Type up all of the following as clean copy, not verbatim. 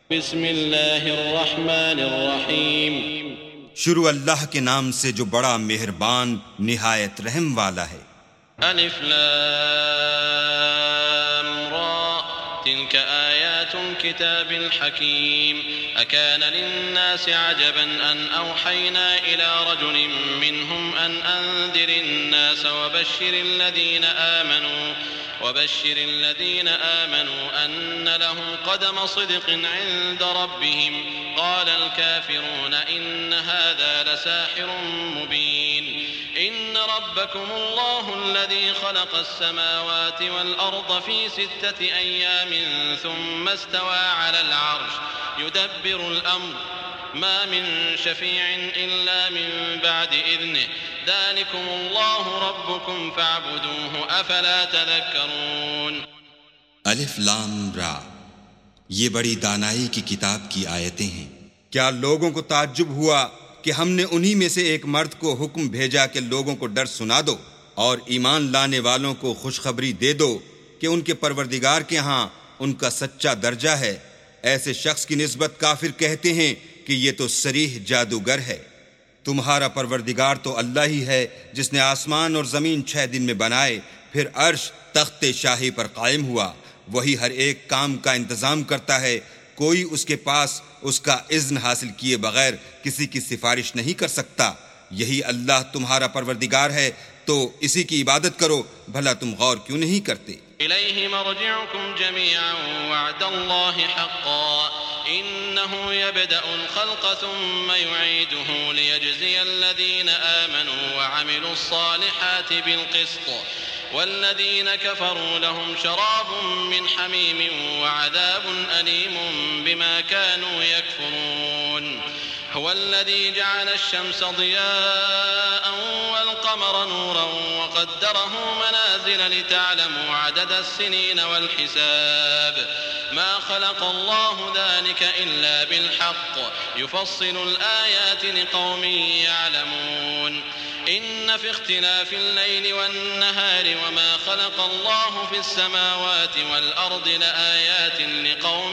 بسم اللہ الرحمن الرحیم شروع اللہ کے نام سے جو بڑا مہربان نہایت رحم والا ہے۔ الف لام را تلك آیات الكتاب الحکیم اکان للناس عجبا ان اوحینا الى رجل منهم ان انذر الناس وبشر الذين آمنوا أن لهم قدم صدق عند ربهم قال الكافرون إن هذا لساحر مبين إن ربكم الله الذي خلق السماوات والأرض في 6 أيام ثم استوى على العرش يدبر الأمر ما من شفيع إلا من بعد إذنه ذلكم الله ربكم فاعبدوه افلا تذكرون۔ الف لام را، یہ بڑی دانائی کی کتاب کی آیتیں ہیں۔ کیا لوگوں کو تعجب ہوا کہ ہم نے انہی میں سے ایک مرد کو حکم بھیجا کہ لوگوں کو ڈر سنا دو اور ایمان لانے والوں کو خوشخبری دے دو کہ ان کے پروردگار کے ہاں ان کا سچا درجہ ہے۔ ایسے شخص کی نسبت کافر کہتے ہیں کہ یہ تو صریح جادوگر ہے۔ تمہارا پروردگار تو اللہ ہی ہے جس نے آسمان اور زمین 6 دن میں بنائے، پھر عرش تخت شاہی پر قائم ہوا۔ وہی ہر ایک کام کا انتظام کرتا ہے، کوئی اس کے پاس اس کا اذن حاصل کیے بغیر کسی کی سفارش نہیں کر سکتا۔ یہی اللہ تمہارا پروردگار ہے، تو اسی کی عبادت کرو، بھلا تم غور کیوں نہیں کرتے؟ الیہ مرجعکم جميعا وعد اللہ حقا إنه يبدأ الخلق ثم يعيده ليجزي الذين آمنوا وعملوا الصالحات بالقسط والذين كفروا لهم شراب من حميم وعذاب أليم بما كانوا يكفرون هو الذي جعل الشمس ضياء والقمر نورا وقدره منازل لتعلموا عدد السنين والحساب ما خلق الله ذلك إلا بالحق يفصل الآيات لقوم يعلمون إن في اختلاف الليل والنهار وما خلق الله في السماوات والأرض لآيات لقوم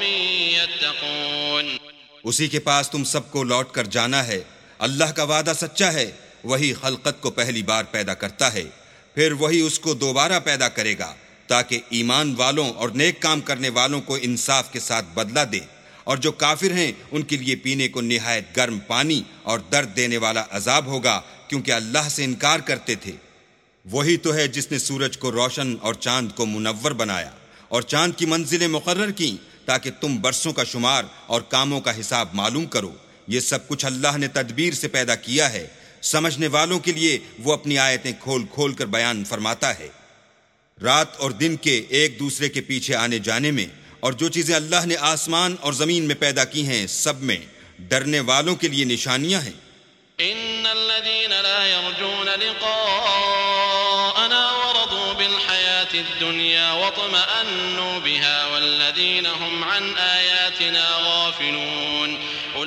يتقون۔ اسی کے پاس تم سب کو لوٹ کر جانا ہے۔ اللہ کا وعدہ سچا ہے، وہی خلقت کو پہلی بار پیدا کرتا ہے، پھر وہی اس کو دوبارہ پیدا کرے گا تاکہ ایمان والوں اور نیک کام کرنے والوں کو انصاف کے ساتھ بدلہ دے، اور جو کافر ہیں ان کے لیے پینے کو نہایت گرم پانی اور درد دینے والا عذاب ہوگا، کیونکہ اللہ سے انکار کرتے تھے۔ وہی تو ہے جس نے سورج کو روشن اور چاند کو منور بنایا اور چاند کی منزلیں مقرر کی تاکہ تم برسوں کا شمار اور کاموں کا حساب معلوم کرو۔ یہ سب کچھ اللہ نے تدبیر سے پیدا کیا ہے، سمجھنے والوں کے لیے وہ اپنی آیتیں کھول کھول کر بیان فرماتا ہے۔ رات اور دن کے ایک دوسرے کے پیچھے آنے جانے میں اور جو چیزیں اللہ نے آسمان اور زمین میں پیدا کی ہیں سب میں ڈرنے والوں کے لیے نشانیاں ہیں۔ ان الذين لا يرجون لقاءنا ورضوا بالحياة الدنيا واطمأنوا بها والذين هم عن آياتنا غافلون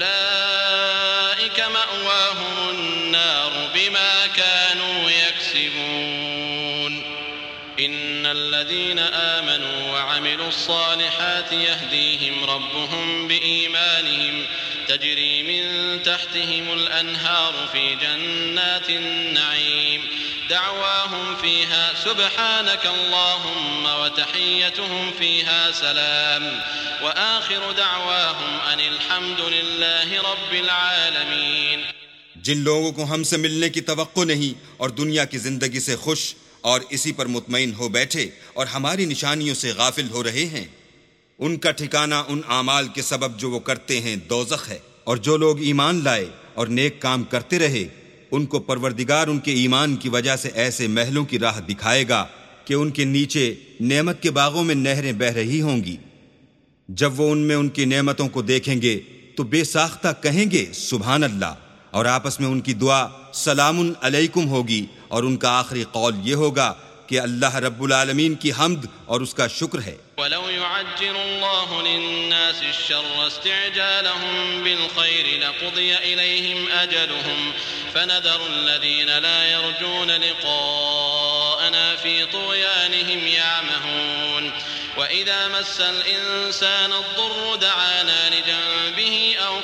أولئك مأواهم النار بما كانوا يكسبون إن الذين آمنوا وعملوا الصالحات يهديهم ربهم بإيمانهم تجري من تحتهم الأنهار في جنات النعيم دعواهم فيها سبحانك اللهم وتحيتهم فيها سلام وآخر دعواهم أن الحمد لله رب العالمين۔ جن لوگوں کو ہم سے ملنے کی توقع نہیں اور دنیا کی زندگی سے خوش اور اسی پر مطمئن ہو بیٹھے اور ہماری نشانیوں سے غافل ہو رہے ہیں، ان کا ٹھکانہ ان اعمال کے سبب جو وہ کرتے ہیں دوزخ ہے، اور جو لوگ ایمان لائے اور نیک کام کرتے رہے ان کو پروردگار ان کے ایمان کی وجہ سے ایسے محلوں کی راہ دکھائے گا کہ ان کے نیچے نعمت کے باغوں میں نہریں بہہ رہی ہوں گی۔ جب وہ ان میں ان کی نعمتوں کو دیکھیں گے تو بے ساختہ کہیں گے سبحان اللہ، اور آپس میں ان کی دعا سلام علیکم ہوگی، اور ان کا آخری قول یہ ہوگا کہ اللہ رب العالمین کی حمد اور اس کا شکر ہے۔ وَلَوْ يُعَجِّلُ اللَّهُ لِلنَّاسِ الشَّرَّ اسْتِعْجَالَهُم بِالْخَيْرِ لَقُضِيَ إِلَيْهِمْ أَجَلُهُمْ فَنَذَرُ الَّذِينَ لَا يَرْجُونَ لِقَاءَنَا فِي طُغْيَانِهِمْ يَعْمَهُونَ وَإِذَا مَسَّ الْإِنسَانَ الضُّرُّ دَعَانَا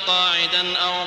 قاعدا أو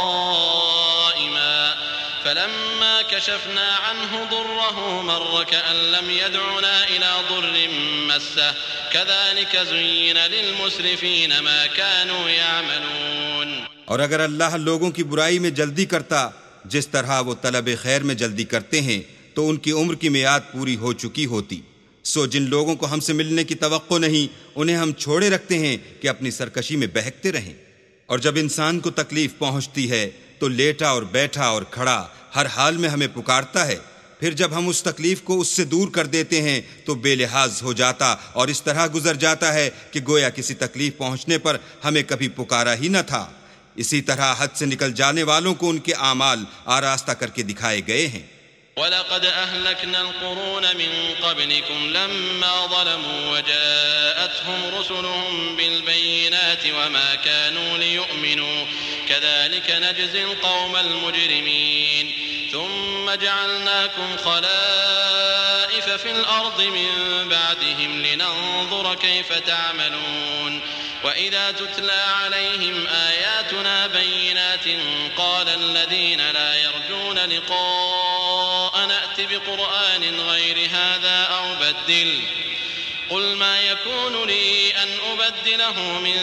قائما فلما كشفنا عنه ضره مر كأن لم يدعنا إلى ضر مسه كذلك زين للمسرفين ما كانوا يعملون. اور اگر اللہ لوگوں کی برائی میں جلدی کرتا جس طرح وہ طلب خیر میں جلدی کرتے ہیں تو ان کی عمر کی میعاد پوری ہو چکی ہوتی. سو جن لوگوں کو ہم سے ملنے کی توقع نہیں انہیں ہم چھوڑے رکھتے ہیں کہ اپنی سرکشی میں بہکتے رہیں. اور جب انسان کو تکلیف پہنچتی ہے تو لیٹا اور بیٹھا اور کھڑا ہر حال میں ہمیں پکارتا ہے. پھر جب ہم اس تکلیف کو اس سے دور کر دیتے ہیں تو بے لحاظ ہو جاتا اور اس طرح گزر جاتا ہے کہ گویا کسی تکلیف پہنچنے پر ہمیں کبھی پکارا ہی نہ تھا. اسی طرح حد سے نکل جانے والوں کو ان کے اعمال آراستہ کر کے دکھائے گئے ہیں. وَلَقَدْ أَهْلَكْنَا الْقُرُونَ مِنْ قَبْلِكُمْ لَمَّا ظَلَمُوا وَجَاءَتْهُمْ رُسُلُهُم بِالْبَيِّنَاتِ وَمَا كَانُوا لِيُؤْمِنُوا كَذَلِكَ نَجْزِي الْقَوْمَ الْمُجْرِمِينَ ثُمَّ جَعَلْنَاكُمْ خَلَائِفَ فِي الْأَرْضِ مِنْ بَعْدِهِمْ لِنَنظُرَ كَيْفَ تَعْمَلُونَ وَإِذَا تُتْلَى عَلَيْهِمْ آيَاتُنَا بَيِّنَاتٍ قَالَ الَّذِينَ لَا يَرْجُونَ لِقَاءَنَا ائْتِ بِقُرْآنٍ غَيْرِ هَذَا أَوْ بَدِّلْهُ قُلْ مَا يَكُونُ لِي أَنْ أُبَدِّلَهُ مِنْ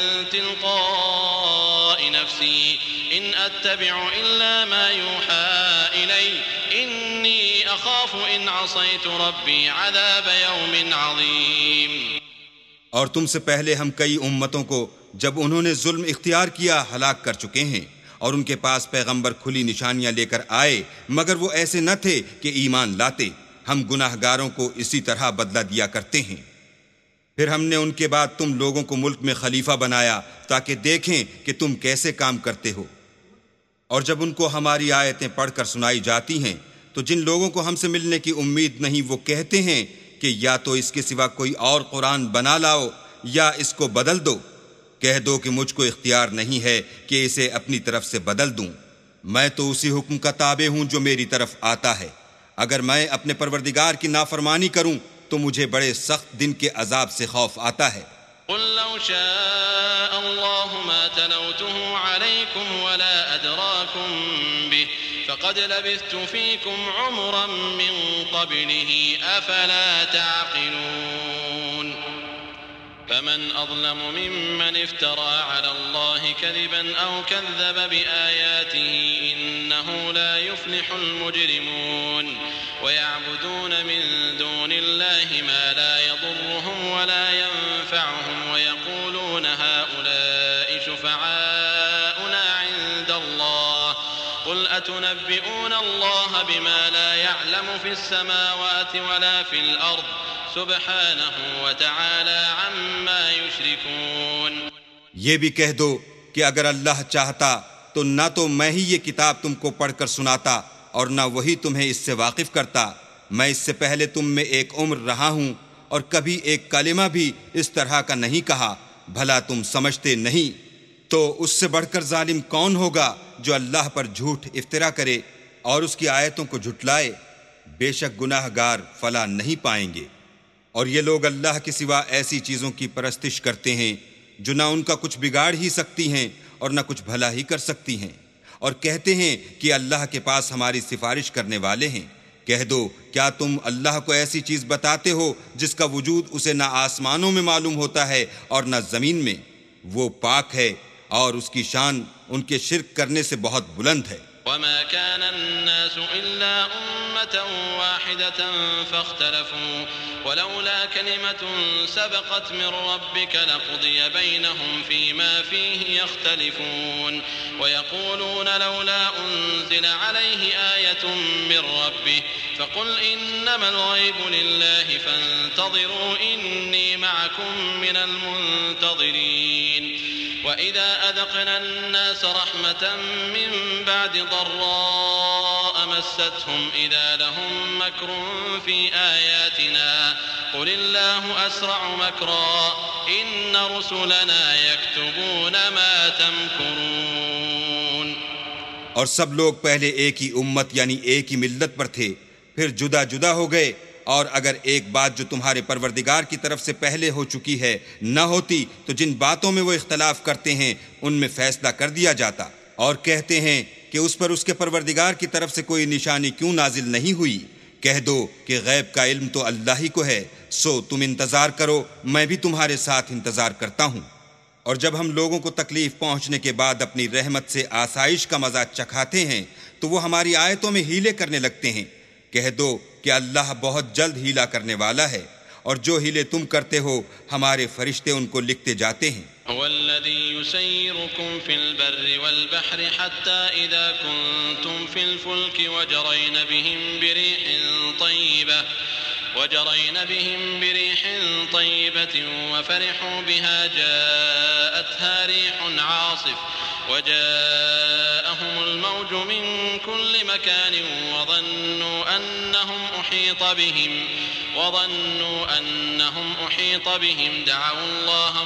تِلْقَاءِ نَفْسِي إِنْ أَتَّبِعُ إِلَّا مَا يُوحَى إِلَيَّ إِنِّي أَخَافُ إِنْ عَصَيْتُ رَبِّي عَذَابَ يَوْمٍ عَظِيمٍ. اور تم سے پہلے ہم کئی امتوں کو جب انہوں نے ظلم اختیار کیا ہلاک کر چکے ہیں اور ان کے پاس پیغمبر کھلی نشانیاں لے کر آئے مگر وہ ایسے نہ تھے کہ ایمان لاتے. ہم گناہ گاروں کو اسی طرح بدلہ دیا کرتے ہیں. پھر ہم نے ان کے بعد تم لوگوں کو ملک میں خلیفہ بنایا تاکہ دیکھیں کہ تم کیسے کام کرتے ہو. اور جب ان کو ہماری آیتیں پڑھ کر سنائی جاتی ہیں تو جن لوگوں کو ہم سے ملنے کی امید نہیں وہ کہتے ہیں کہ یا تو اس کے سوا کوئی اور قرآن بنا لاؤ یا اس کو بدل دو. کہہ دو کہ مجھ کو اختیار نہیں ہے کہ اسے اپنی طرف سے بدل دوں. میں تو اسی حکم کا تابع ہوں جو میری طرف آتا ہے. اگر میں اپنے پروردگار کی نافرمانی کروں تو مجھے بڑے سخت دن کے عذاب سے خوف آتا ہے. قل لو شاء الله ما تلوته عليكم ولا أدراكم به فقد لبثت فيكم عمرا من قبله أفلا تعقلون. فمن أظلم ممن افترى على الله كذبا أو كذب بآياته إنه لا يفلح المجرمون. ويعبدون من دون الله ما لا يضرهم ولا ينفعهم ويقولون هؤلاء شفعاؤنا عند الله قل أتنبئون الله بما لا يعلم في السماوات ولا في الأرض سبحانه وتعالى عما يشركون. یہ بھی کہہ دو کہ اگر اللہ چاہتا تو نہ تو میں ہی یہ کتاب تم کو پڑھ کر سناتا اور نہ وہی تمہیں اس سے واقف کرتا. میں اس سے پہلے تم میں ایک عمر رہا ہوں اور کبھی ایک کلمہ بھی اس طرح کا نہیں کہا. بھلا تم سمجھتے نہیں؟ تو اس سے بڑھ کر ظالم کون ہوگا جو اللہ پر جھوٹ افترا کرے اور اس کی آیتوں کو جھٹلائے؟ بے شک گناہ گار فلاح نہیں پائیں گے. اور یہ لوگ اللہ کے سوا ایسی چیزوں کی پرستش کرتے ہیں جو نہ ان کا کچھ بگاڑ ہی سکتی ہیں اور نہ کچھ بھلا ہی کر سکتی ہیں، اور کہتے ہیں کہ اللہ کے پاس ہماری سفارش کرنے والے ہیں. کہہ دو کیا تم اللہ کو ایسی چیز بتاتے ہو جس کا وجود اسے نہ آسمانوں میں معلوم ہوتا ہے اور نہ زمین میں؟ وہ پاک ہے اور اس کی شان ان کے شرک کرنے سے بہت بلند ہے. وما كان الناس إلا أمة واحدة فاختلفوا ولولا كلمة سبقت من ربك لقضي بينهم فيما فيه يختلفون. ويقولون لولا أنزل عليه آية من ربه فقل إنما الغيب لله فانتظروا إني معكم من المنتظرين. وإذا أذقنا الناس رحمة من بعد ضراء مستهم إذا لهم مكر في آياتنا قل الله أسرع مكرا إن رسلنا يكتبون ما تمكرون. اور سب لوگ پہلے ایک ہی امت یعنی ایک ہی ملت پر تھے، پھر جدا جدا ہو گئے اور اگر ایک بات جو تمہارے پروردگار کی طرف سے پہلے ہو چکی ہے نہ ہوتی تو جن باتوں میں وہ اختلاف کرتے ہیں ان میں فیصلہ کر دیا جاتا، اور کہتے ہیں کہ اس پر اس کے پروردگار کی طرف سے کوئی نشانی کیوں نازل نہیں ہوئی۔ کہہ دو کہ غیب کا علم تو اللہ ہی کو ہے، سو تم انتظار کرو، میں بھی تمہارے ساتھ انتظار کرتا ہوں۔ اور جب ہم لوگوں کو تکلیف پہنچنے کے بعد اپنی رحمت سے آسائش کا مزہ چکھاتے ہیں تو وہ ہماری آیتوں میں ہیلے کرنے لگتے ہیں۔ کہہ دو کہ اللہ بہت جلد ہیلا کرنے والا ہے، اور جو ہیلے تم کرتے ہو ہمارے فرشتے ان کو لکھتے جاتے ہیں۔ والذي يسيركم في البر والبحر حتى إذا كنتم في الفلك وجرين بهم بريح طيبة وفرحوا بها جاءتها ريح عاصف وجاءهم الموج من كل مكان وظنوا أنهم أحيط بهم دعوا الله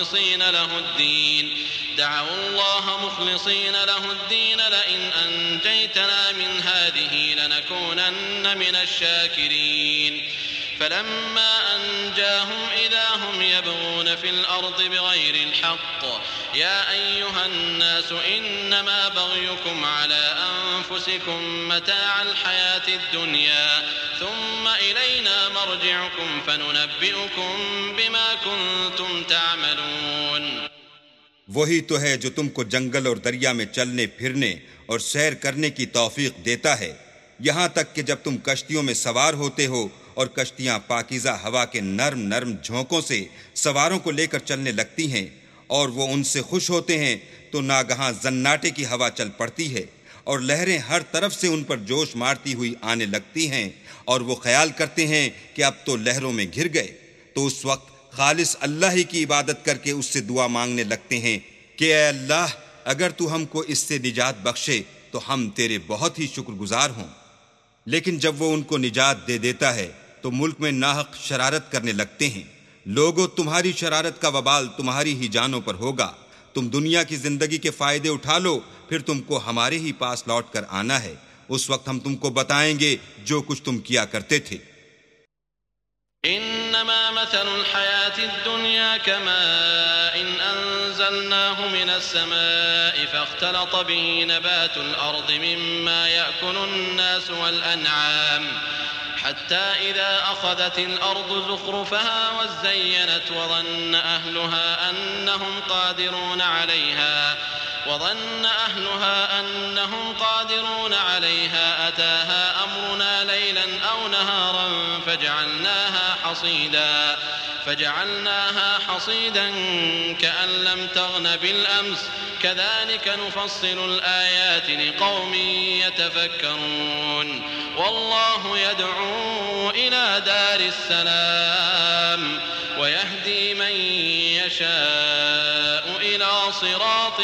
مخلصين له الدين لئن أنجيتنا من هذه لنكونن من الشاكرين فلما أنجاهم إذا هم يبغون في الأرض بغير الحق يا أيها الناس إنما بغيكم على أنفسكم متاع الحياة الدنيا ثم إلينا مرجعكم فننبئكم بما كنتم تعملون۔ وہی تو ہے جو تم کو جنگل اور دریا میں چلنے پھرنے اور سیر کرنے کی توفیق دیتا ہے، یہاں تک کہ جب تم کشتیوں میں سوار ہوتے ہو اور کشتیاں پاکیزہ ہوا کے نرم نرم جھونکوں سے سواروں کو لے کر چلنے لگتی ہیں اور وہ ان سے خوش ہوتے ہیں تو ناگہاں زناٹے کی ہوا چل پڑتی ہے اور لہریں ہر طرف سے ان پر جوش مارتی ہوئی آنے لگتی ہیں اور وہ خیال کرتے ہیں کہ اب تو لہروں میں گھر گئے، تو اس وقت خالص اللہ ہی کی عبادت کر کے اس سے دعا مانگنے لگتے ہیں کہ اے اللہ اگر تو ہم کو اس سے نجات بخشے تو ہم تیرے بہت ہی شکر گزار ہوں۔ لیکن جب وہ ان کو نجات دے دیتا ہے تو ملک میں ناحق شرارت کرنے لگتے ہیں۔ لوگو تمہاری شرارت کا وبال تمہاری ہی جانوں پر ہوگا، تم دنیا کی زندگی کے فائدے اٹھا لو، پھر تم کو ہمارے ہی پاس لوٹ کر آنا ہے، اس وقت ہم تم کو بتائیں گے جو کچھ تم کیا کرتے تھے۔ إنما مثل الحياة الدنيا كماء أنزلناه من السماء فاختلط به نبات الأرض مما يأكل الناس والأنعام حتى إذا أخذت الأرض زخرفها وزينت وظن أهلها أنهم قادرون عليها أتاها أمرنا ليلا أو نهارا فجعلناها حصيدا كأن لم تغن بالأمس كذلك نفصل الآيات لقوم يتفكرون والله يدعو إلى دار السلام ويهدي من يشاء إلى صراط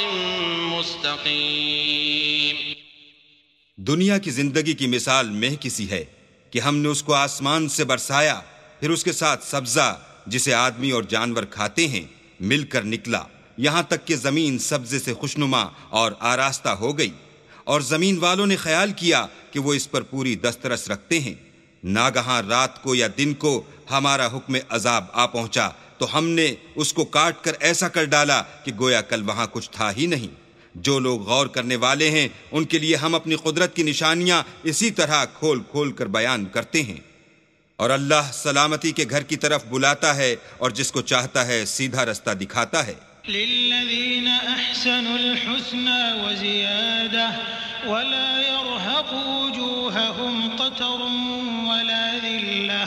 مستقيم۔ دنیا کی زندگی کی مثال مہ کسی ہے کہ ہم نے اس کو آسمان سے برسایا، پھر اس کے ساتھ سبزہ جسے آدمی اور جانور کھاتے ہیں مل کر نکلا، یہاں تک کہ زمین سبزے سے خوشنما اور آراستہ ہو گئی، اور زمین والوں نے خیال کیا کہ وہ اس پر پوری دسترس رکھتے ہیں۔ ناگہاں رات کو یا دن کو ہمارا حکم عذاب آ پہنچا تو ہم نے اس کو کاٹ کر ایسا کر ڈالا کہ گویا کل وہاں کچھ تھا ہی نہیں۔ جو لوگ غور کرنے والے ہیں ان کے لیے ہم اپنی قدرت کی نشانیاں اسی طرح کھول کھول کر بیان کرتے ہیں۔ اور اللہ سلامتی کے گھر کی طرف بلاتا ہے اور جس کو چاہتا ہے سیدھا رستہ دکھاتا ہے۔ للذین احسنوا الحسنى وزیادہ ولا يرهق وجوههم قتر ولا ذلة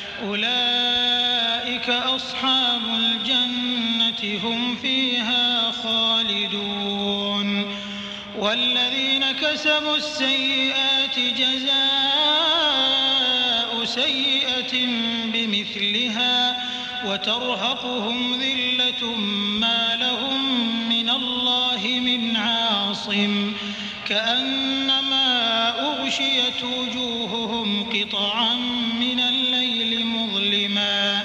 أولئك أصحاب الجنة هم فيها خالدون والذين كسبوا السيئات جزاء سيئة بمثلها وترهقهم ذلة ما لهم من الله من عاصم كأنما أغشيت وجوههم قطعا من الليل مظلما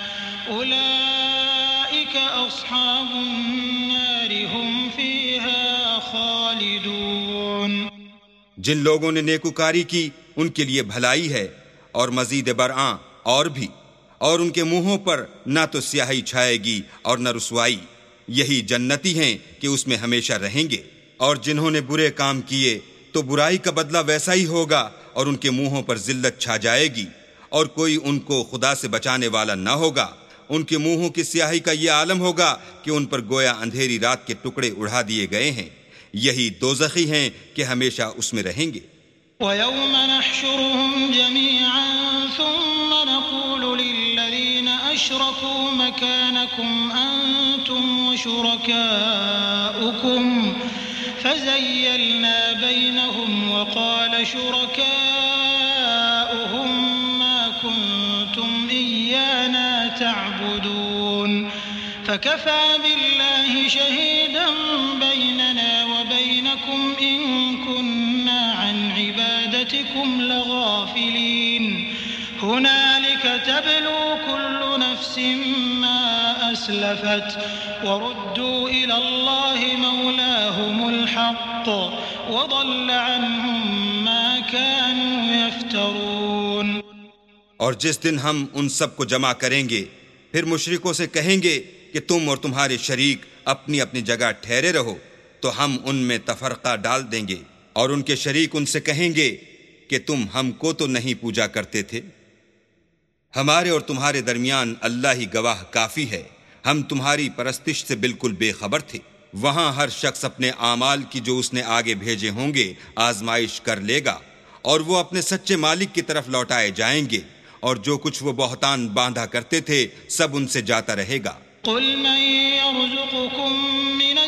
أولئك أصحاب النار هم فيها خالدون۔ جن لوگوں نے نیکوکاری کی ان کے لیے بھلائی ہے، اور مزید برآں اور بھی، اور ان کے منہوں پر نہ تو سیاہی چھائے گی اور نہ رسوائی۔ یہی جنتی ہیں کہ اس میں ہمیشہ رہیں گے۔ اور جنہوں نے برے کام کیے تو برائی کا بدلہ ویسا ہی ہوگا، اور ان کے منہوں پر ذلت چھا جائے گی، اور کوئی ان کو خدا سے بچانے والا نہ ہوگا۔ ان کے منہوں کی سیاہی کا یہ عالم ہوگا کہ ان پر گویا اندھیری رات کے ٹکڑے اڑا دیے گئے ہیں۔ یہی دوزخی ہیں کہ ہمیشہ اس میں رہیں گے۔ وَيَوْمَ نَحْشُرُهُمْ جَمِيعًا ثُمَّ نَقُولُ لِلَّذِينَ أَشْرَكُوا مَكَانَكُمْ أَنْتُمْ وَشُرَكَاؤُكُمْ فَزَيَّلْنَا بَيْنَهُمْ وَقَالَ شُرَكَاؤُهُمْ مَا كُنْتُمْ إِيَّانَا تَعْبُدُونَ فَكَفَى بِاللَّهِ شَهِيدًا بَيْنَنَا وَبَيْنَكُمْ إِن كُنَّا عَنْ عِبَادَتِكُمْ لَغَافِلِينَ هُنَالِكَ تَبْلُو كُلُّ نَفْسٍ مَا أَسْلَفَتْ وَرُدُّوا إِلَى اللَّهِ مَوْلَاهُمُ الْحَقِّ وَضَلَّ عَنْهُمْ مَا كَانُوا يَفْتَرُونَ۔ اور جس دن ہم ان سب کو جمع کریں گے، پھر مشرکوں سے کہیں گے کہ تم اور تمہارے شریک اپنی اپنی جگہ ٹھہرے رہو، تو ہم ان میں تفرقہ ڈال دیں گے، اور ان کے شریک ان سے کہیں گے کہ تم ہم کو تو نہیں پوجا کرتے تھے۔ ہمارے اور تمہارے درمیان اللہ ہی گواہ کافی ہے، ہم تمہاری پرستش سے بالکل بے خبر تھے۔ وہاں ہر شخص اپنے اعمال کی جو اس نے آگے بھیجے ہوں گے آزمائش کر لے گا، اور وہ اپنے سچے مالک کی طرف لوٹائے جائیں گے، اور جو کچھ وہ بہتان باندھا کرتے تھے سب ان سے جاتا رہے گا۔ قل من يرزقكم من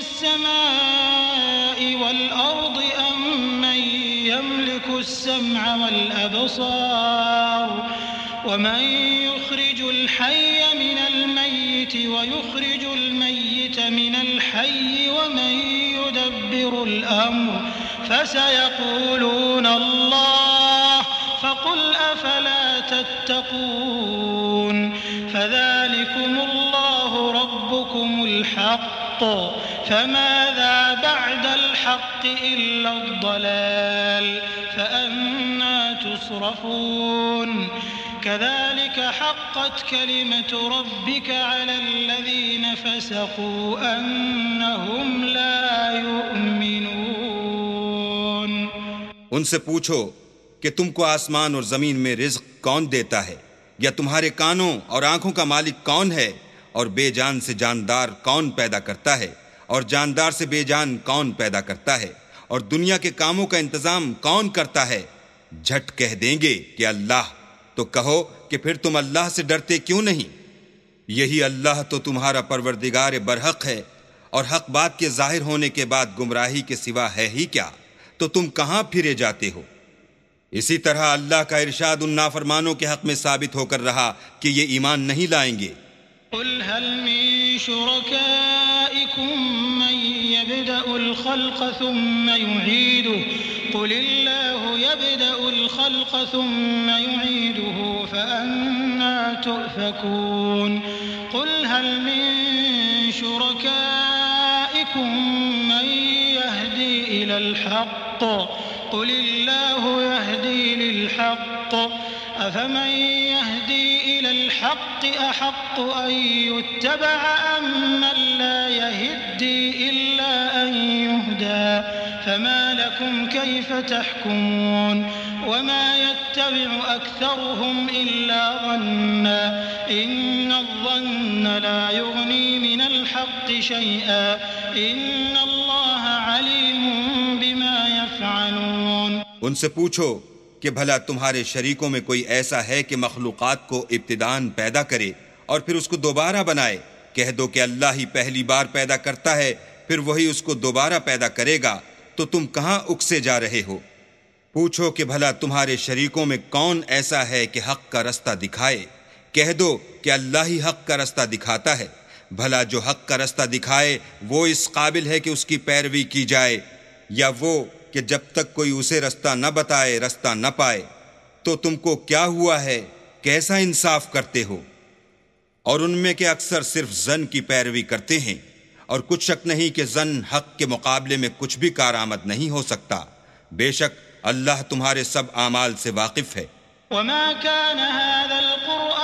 السماء والأرض أم من يملك السمع والأبصار ومن يخرج الحي من الميت ويخرج الميت من الحي ومن يدبر الأمر فسيقولون الله فقل أفلا تتقون فذلكم الله ربكم الحق فماذا بعد الحق إلا الضلال فأنى تصرفون كذلك حقت كلمة ربك على الذين فسقوا أنهم لا يؤمنون۔ ان سے پوچھو کہ تم کو آسمان اور زمین میں رزق کون دیتا ہے، یا تمہارے کانوں اور آنکھوں کا مالک کون ہے، اور بے جان سے جاندار کون پیدا کرتا ہے، اور جاندار سے بے جان کون پیدا کرتا ہے، اور دنیا کے کاموں کا انتظام کون کرتا ہے؟ جھٹ کہہ دیں گے کہ اللہ۔ تو کہو کہ پھر تم اللہ سے ڈرتے کیوں نہیں؟ یہی اللہ تو تمہارا پروردگار برحق ہے، اور حق بات کے ظاہر ہونے کے بعد گمراہی کے سوا ہے ہی کیا؟ تو تم کہاں پھرے جاتے ہو؟ اسی طرح اللہ کا ارشاد ان نافرمانوں کے حق میں ثابت ہو کر رہا کہ یہ ایمان نہیں لائیں گے۔ قل هل من شركائكم من يبدأ الخلق ثم يعيده قل الله يبدأ الخلق ثم يعيده فأنى تؤفكون قل هل من شركائكم من يهدي إلى الحق قل الله يهدي للحق أفمن يهدي إلى الحق أحق أن يتبع أم من لا يهدي إلا أن يهدى فما لكم كيف تحكمون وما يتبع أكثرهم إلا ظنا إن الظن لا يغني من الحق شيئا إن الله عليم بما يفعلون۔ ان سے پوچھو کہ بھلا تمہارے شریکوں میں کوئی ایسا ہے کہ مخلوقات کو ابتداءً پیدا کرے اور پھر اس کو دوبارہ بنائے؟ کہہ دو کہ اللہ ہی پہلی بار پیدا کرتا ہے، پھر وہی اس کو دوبارہ پیدا کرے گا، تو تم کہاں اکسے جا رہے ہو؟ پوچھو کہ بھلا تمہارے شریکوں میں کون ایسا ہے کہ حق کا رستہ دکھائے؟ کہہ دو کہ اللہ ہی حق کا رستہ دکھاتا ہے۔ بھلا جو حق کا رستہ دکھائے وہ اس قابل ہے کہ اس کی پیروی کی جائے، یا وہ کہ جب تک کوئی اسے رستہ نہ بتائے رستہ نہ پائے؟ تو تم کو کیا ہوا ہے؟ کیسا انصاف کرتے ہو؟ اور ان میں کے اکثر صرف ظن کی پیروی کرتے ہیں، اور کچھ شک نہیں کہ ظن حق کے مقابلے میں کچھ بھی کارآمد نہیں ہو سکتا۔ بے شک اللہ تمہارے سب اعمال سے واقف ہے۔ وما كان هذا القرآن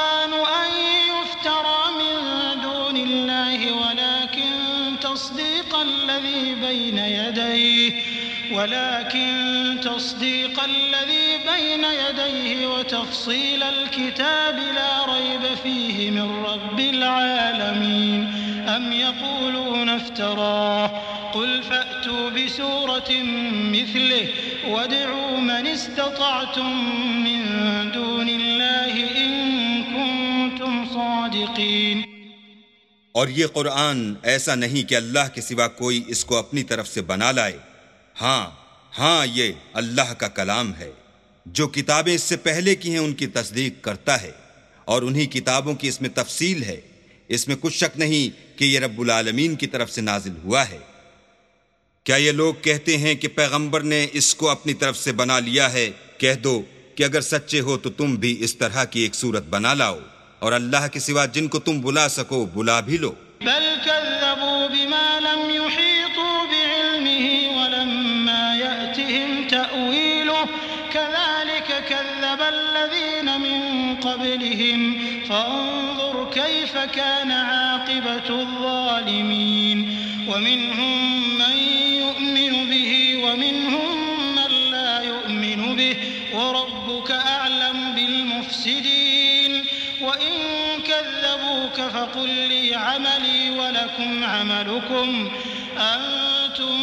يديه ولكن تصديق الذي بين يديه وتفصيل الكتاب لا ريب فيه من رب العالمين أم يقولون افتراه قل فأتوا بسورة مثله وادعوا من استطعتم من دون الله إن كنتم صادقين. اور یہ قرآن ایسا نہیں کہ اللہ کے سوا کوئی اس کو اپنی طرف سے بنا لائے. ہاں یہ اللہ کا کلام ہے. جو کتابیں اس سے پہلے کی ہیں ان کی تصدیق کرتا ہے اور انہی کتابوں کی اس میں تفصیل ہے. اس میں کچھ شک نہیں کہ یہ رب العالمین کی طرف سے نازل ہوا ہے. کیا یہ لوگ کہتے ہیں کہ پیغمبر نے اس کو اپنی طرف سے بنا لیا ہے؟ کہہ دو کہ اگر سچے ہو تو تم بھی اس طرح کی ایک صورت بنا لاؤ اور اللہ کے سوا جن کو تم بلا سکو بلا بھی لو. بل كذبوا بما لم يحيطوا بعلمه ولما يأتهم تأويله كذلك كذب الذين من قبلهم فانظر كيف كان عاقبة الظالمين. ومنهم من يؤمن به ومنهم من لا يؤمن به وربك أعلم بالمفسدين. وإن كذبوك فقل لي عملي ولكم عملكم أنتم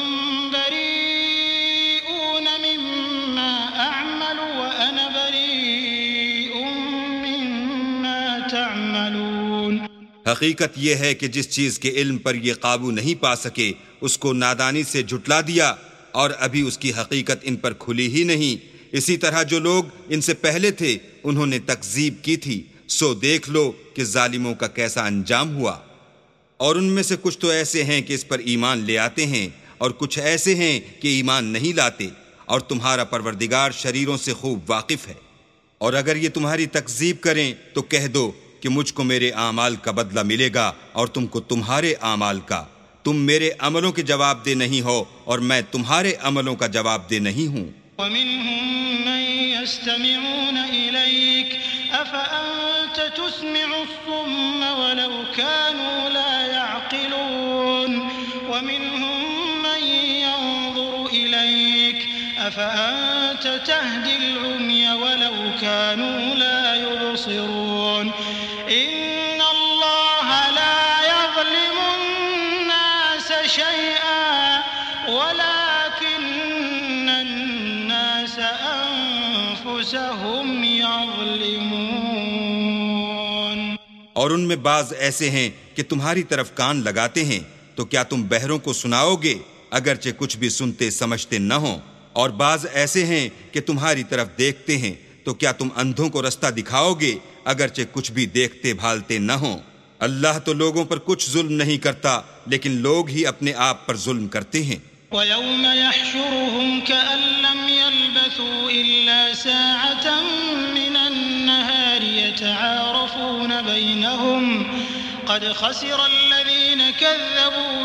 بريئون مما أعمل وأنا بريء مما تعملون. حقیقت یہ ہے کہ جس چیز کے علم پر یہ قابو نہیں پا سکے اس کو نادانی سے جھٹلا دیا اور ابھی اس کی حقیقت ان پر کھلی ہی نہیں. اسی طرح جو لوگ ان سے پہلے تھے انہوں نے تکذیب کی تھی. سو دیکھ لو کہ ظالموں کا کیسا انجام ہوا. اور ان میں سے کچھ تو ایسے ہیں کہ اس پر ایمان لے آتے ہیں اور کچھ ایسے ہیں کہ ایمان نہیں لاتے. اور تمہارا پروردگار شریروں سے خوب واقف ہے. اور اگر یہ تمہاری تکذیب کریں تو کہہ دو کہ مجھ کو میرے اعمال کا بدلہ ملے گا اور تم کو تمہارے اعمال کا. تم میرے عملوں کے جواب دہ نہیں ہو اور میں تمہارے عملوں کا جواب دہ نہیں ہوں. ومنهم من يستمعون إليك أفأنت تسمع الصم ولو كانوا لا يعقلون. ومنهم من ينظر إليك أفأنت تهدي العمي ولو كانوا لا يبصرون. إن الله لا يظلم الناس شيئا ولكن الناس أنفسهم يظلمون. اور ان میں بعض ایسے ہیں کہ تمہاری طرف کان لگاتے ہیں تو کیا تم بہروں کو سناؤ گے اگرچہ کچھ بھی سنتے سمجھتے نہ ہوں. اور بعض ایسے ہیں کہ تمہاری طرف دیکھتے ہیں تو کیا تم اندھوں کو رستہ دکھاؤ گے اگرچہ کچھ بھی دیکھتے بھالتے نہ ہوں. اللہ تو لوگوں پر کچھ ظلم نہیں کرتا لیکن لوگ ہی اپنے آپ پر ظلم کرتے ہیں. وَيَوْمَ يَحْشُرُهُمْ كَأَن لَّمْ يَلْبَثُوا إِلَّا سَاعَةً مِّنَ النَّهَارِ يَتَعَارَفُونَ بَيْنَهُمْ قَدْ خَسِرَ الَّذِينَ كَذَّبُوا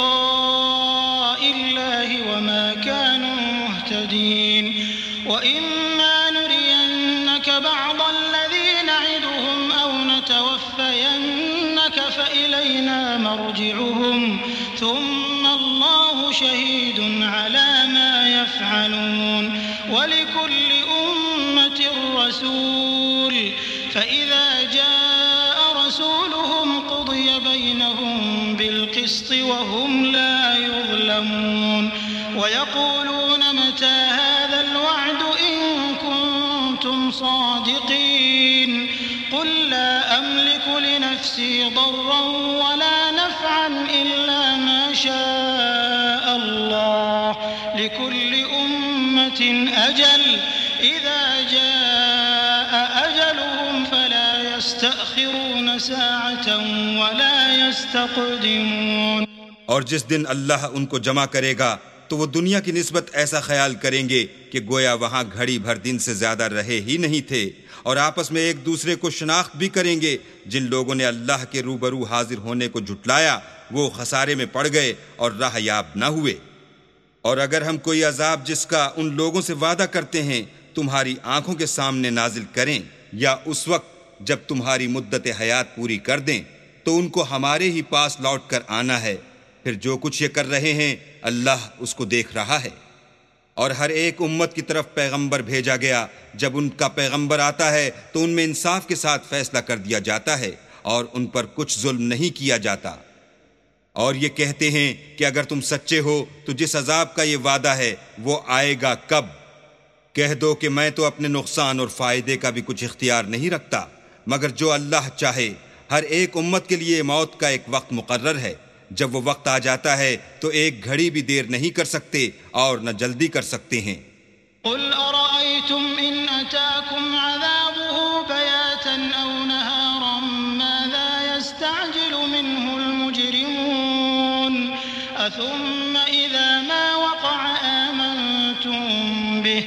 بِلِقَاءِ اللَّهِ وَمَا كَانُوا مُهْتَدِينَ. وَإِمَّا نُرِيَنَّكَ بَعْضَ الَّذِي نَعِدُهُمْ أَوْ نَتَوَفَّيَنَّكَ فَإِلَيْنَا مَرْجِعُهُمْ ثُمَّ اللَّهُ شَهِيدٌ عَلَى مَا يَفْعَلُونَ. وَلِكُلِّ أُمَّةٍ رَّسُولٌ فَإِذَا جَاءَ رَسُولُهُمْ قُضِيَ بَيْنَهُم بِالْقِسْطِ وَهُمْ لَا يُظْلَمُونَ. وَيَقُولُونَ مَتَىٰ هَٰذَا الْوَعْدُ إِن كُنتُمْ صَادِقِينَ. قُل لَّا أَمْلِكُ لِنَفْسِي ضَرًّا وَلَا نَفْعًا إِلَّا مَا شَاءَ اللَّهُ. لِكُلِّ أُمَّةٍ أَجَلٌ إِذَا جَاءَ أَجَلُهُمْ فَلَا يَسْتَأْخِرُونَ سَاعَةً وَلَا يَسْتَقْدِمُونَ. اور جس دن اللہ ان کو جمع کرے گا تو وہ دنیا کی نسبت ایسا خیال کریں گے کہ گویا وہاں گھڑی بھر دن سے زیادہ رہے ہی نہیں تھے. اور آپس میں ایک دوسرے کو شناخت بھی کریں گے. جن لوگوں نے اللہ کے روبرو حاضر ہونے کو جھٹلایا وہ خسارے میں پڑ گئے اور راہ یاب نہ ہوئے. اور اگر ہم کوئی عذاب جس کا ان لوگوں سے وعدہ کرتے ہیں تمہاری آنکھوں کے سامنے نازل کریں یا اس وقت جب تمہاری مدت حیات پوری کر دیں تو ان کو ہمارے ہی پاس لوٹ کر آنا ہے. پھر جو کچھ یہ کر رہے ہیں اللہ اس کو دیکھ رہا ہے۔ اور ہر ایک امت کی طرف پیغمبر بھیجا گیا، جب ان کا پیغمبر آتا ہے تو ان میں انصاف کے ساتھ فیصلہ کر دیا جاتا ہے اور ان پر کچھ ظلم نہیں کیا جاتا۔ اور یہ کہتے ہیں کہ اگر تم سچے ہو تو جس عذاب کا یہ وعدہ ہے وہ آئے گا کب؟ کہہ دو کہ میں تو اپنے نقصان اور فائدے کا بھی کچھ اختیار نہیں رکھتا، مگر جو اللہ چاہے۔ ہر ایک امت کے لیے موت کا ایک وقت مقرر ہے، جب وہ وقت آ جاتا ہے تو ایک گھڑی بھی دیر نہیں کر سکتے اور نہ جلدی کر سکتے ہیں۔ قل أرأيتم إن أتاكم عذابه بياتا أو نهارا ماذا يستعجل منه المجرمون أثم إذا ما وقع آمنتم به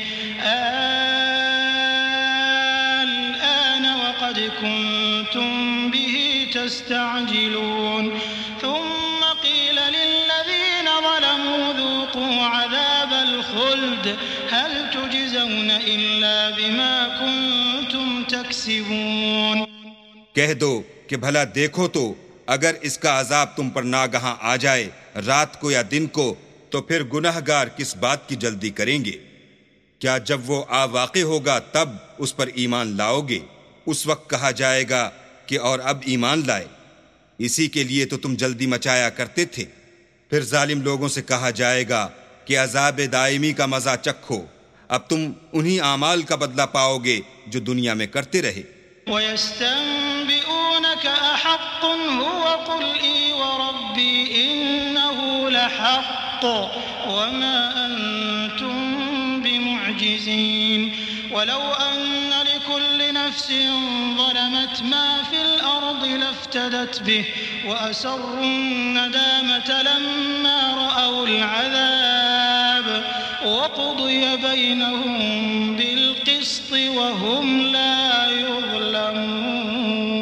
الآن وقد كنتم به تستعجلون ثم قيل للذين ظلموا ذوقوا عذاب الخلد هل تجزون إلا بما كنتم تكسبون۔ کہہ دو کہ بھلا دیکھو تو اگر اس کا عذاب تم پر ناگہاں آ جائے رات کو یا دن کو تو پھر گناہگار کس بات کی جلدی کریں گے؟ کیا جب وہ آ واقع ہوگا تب اس پر ایمان لاؤ گے؟ اس وقت کہا جائے گا کہ اور اب ایمان لائے، اسی کے لیے تو تم جلدی مچایا کرتے تھے۔ پھر ظالم لوگوں سے کہا جائے گا کہ عذاب دائمی کا مزہ چکھو، اب تم انہی اعمال کا بدلہ پاؤ گے جو دنیا میں کرتے رہے۔ وَيَسْتَنبِئُونَكَ أَحَقٌّ هُوَ قُلْ إِي وَرَبِّي إِنَّهُ لَحَقٌّ وَمَا أَنتُم بِمُعْجِزِينَ وَلَوْ أَنَّ لِكُلِّ نَفْسٍ ظَلَمَتْ مَا فِي الْأَرْضِ لَافْتَدَتْ بِهِ وَأَسَرُّوا النَّدَامَةَ لَمَّا رَأَوُا الْعَذَابَ وَقُضِيَ بَيْنَهُم بِالْقِسْطِ وَهُمْ لَا يُظْلَمُونَ۔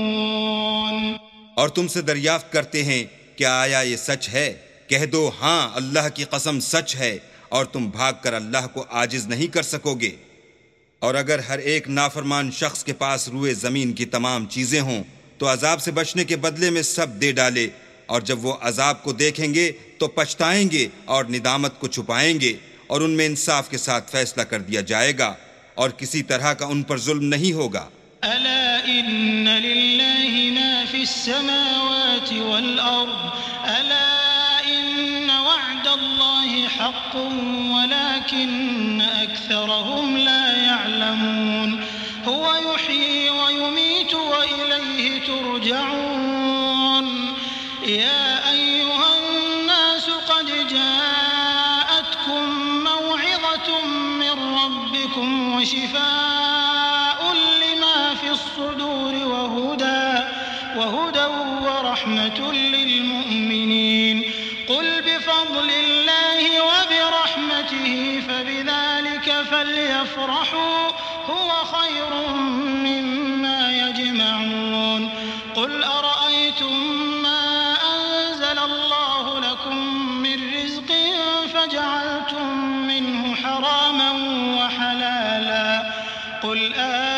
اور تم سے دریافت کرتے ہیں کہ آیا یہ سچ ہے؟ کہہ دو ہاں، اللہ کی قسم سچ ہے، اور تم بھاگ کر اللہ کو عاجز نہیں کر سکو گے۔ اور اگر ہر ایک نافرمان شخص کے پاس روئے زمین کی تمام چیزیں ہوں تو عذاب سے بچنے کے بدلے میں سب دے ڈالے، اور جب وہ عذاب کو دیکھیں گے تو پچھتائیں گے اور ندامت کو چھپائیں گے، اور ان میں انصاف کے ساتھ فیصلہ کر دیا جائے گا، اور کسی طرح کا ان پر ظلم نہیں ہوگا۔ ألا إن لله ما في السماوات والأرض ألا إن وعد الله حق ولكن أكثرهم لا يعلمون هو يحيي ويميت وإليه ترجعون يا أيها الناس قد جاءتكم موعظة من ربكم وشفاء لما في الصدور وهدى ورحمة للمؤمنين قل بفضل الله وبرحمته فبذلك فليفرحوا هو خير مما يجمعون قل أرأيتم ما أنزل الله لكم من رزق فجعلتم منه حراما وحلالا قل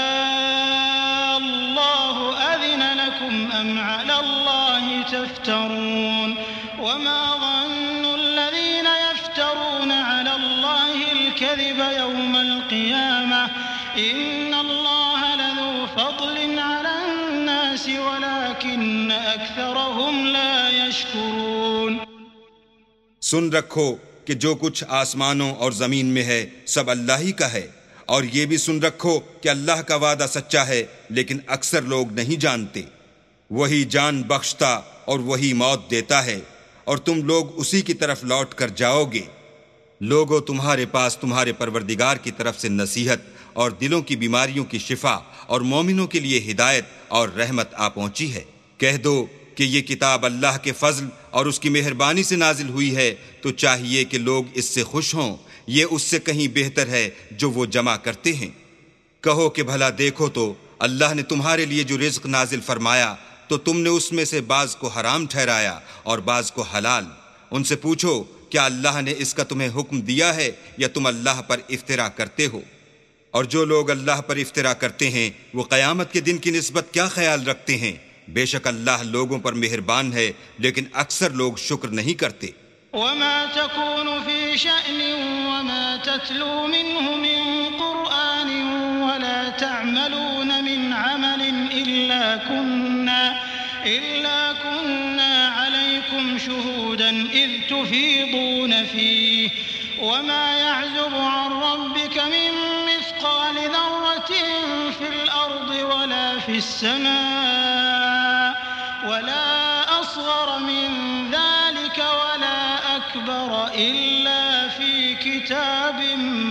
الله أذن لكم أم على الله تفترون وما ظن الذين يفترون على الله الكذب يوم القيامة إن الله لذو فضل على الناس ولكن أكثرهم لا يشكرون۔ سن رکھو کہ جو کچھ آسمانوں اور زمین میں ہے سب اللہ ہی کا ہے، اور یہ بھی سن رکھو کہ اللہ کا وعدہ سچا ہے لیکن اکثر لوگ نہیں جانتے۔ وہی جان بخشتا اور وہی موت دیتا ہے، اور تم لوگ اسی کی طرف لوٹ کر جاؤ گے۔ لوگو تمہارے پاس تمہارے پروردگار کی طرف سے نصیحت اور دلوں کی بیماریوں کی شفا اور مومنوں کے لیے ہدایت اور رحمت آ پہنچی ہے۔ کہہ دو کہ یہ کتاب اللہ کے فضل اور اس کی مہربانی سے نازل ہوئی ہے، تو چاہیے کہ لوگ اس سے خوش ہوں، یہ اس سے کہیں بہتر ہے جو وہ جمع کرتے ہیں۔ کہو کہ بھلا دیکھو تو اللہ نے تمہارے لیے جو رزق نازل فرمایا تو تم نے اس میں سے بعض کو حرام ٹھہرایا اور بعض کو حلال۔ ان سے پوچھو کیا اللہ نے اس کا تمہیں حکم دیا ہے یا تم اللہ پر افترا کرتے ہو؟ اور جو لوگ اللہ پر افترا کرتے ہیں وہ قیامت کے دن کی نسبت کیا خیال رکھتے ہیں؟ بے شک اللہ لوگوں پر مہربان ہے لیکن اکثر لوگ شکر نہیں کرتے۔ وما تكون في شأن وما تتلو منه من قرآن ولا تعملون من عمل إلا كنا عليكم شهودا إذ تفيضون فيه وما يعزب عن ربك من مثقال ذرة في الأرض ولا في السماء ولا أصغر من ذلك ولا أكبر إلا في كتاب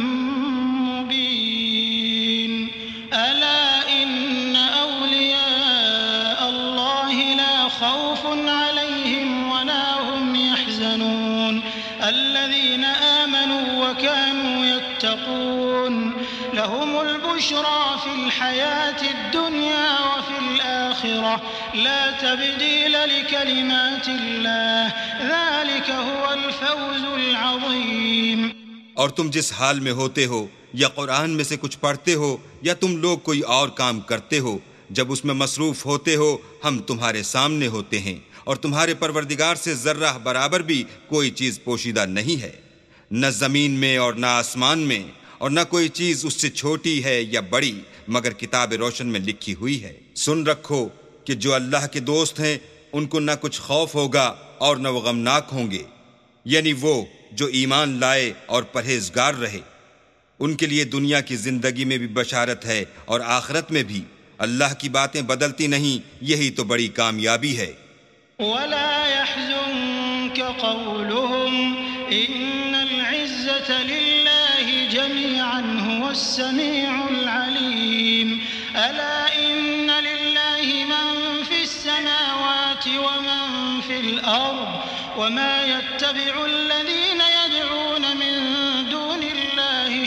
مبين ألا إن أولياء الله لا خوف عليهم ولا هم يحزنون الذين آمنوا وكانوا يتقون لهم البشرى في الحياة الدنيا وفي الآخرة لا تبديل لكلمات الله ذلك هو الفوز العظيم۔ اور تم جس حال میں ہوتے ہو یا قرآن میں سے کچھ پڑھتے ہو یا تم لوگ کوئی اور کام کرتے ہو، جب اس میں مصروف ہوتے ہو ہم تمہارے سامنے ہوتے ہیں اور تمہارے پروردگار سے ذرہ برابر بھی کوئی چیز پوشیدہ نہیں ہے، نہ زمین میں اور نہ آسمان میں، اور نہ کوئی چیز اس سے چھوٹی ہے یا بڑی مگر کتاب روشن میں لکھی ہوئی ہے۔ سن رکھو کہ جو اللہ کے دوست ہیں ان کو نہ کچھ خوف ہوگا اور نہ وہ غمناک ہوں گے، یعنی وہ جو ایمان لائے اور پرہیزگار رہے، ان کے لیے دنیا کی زندگی میں بھی بشارت ہے اور آخرت میں بھی۔ اللہ کی باتیں بدلتی نہیں، یہی تو بڑی کامیابی ہے۔ ولا يحزنك قولهم إن العزة لله جميعا هو السميع العليم ألا إن لله من في السماوات ومن في الأرض وما يتبع الذين يدعون من دون الله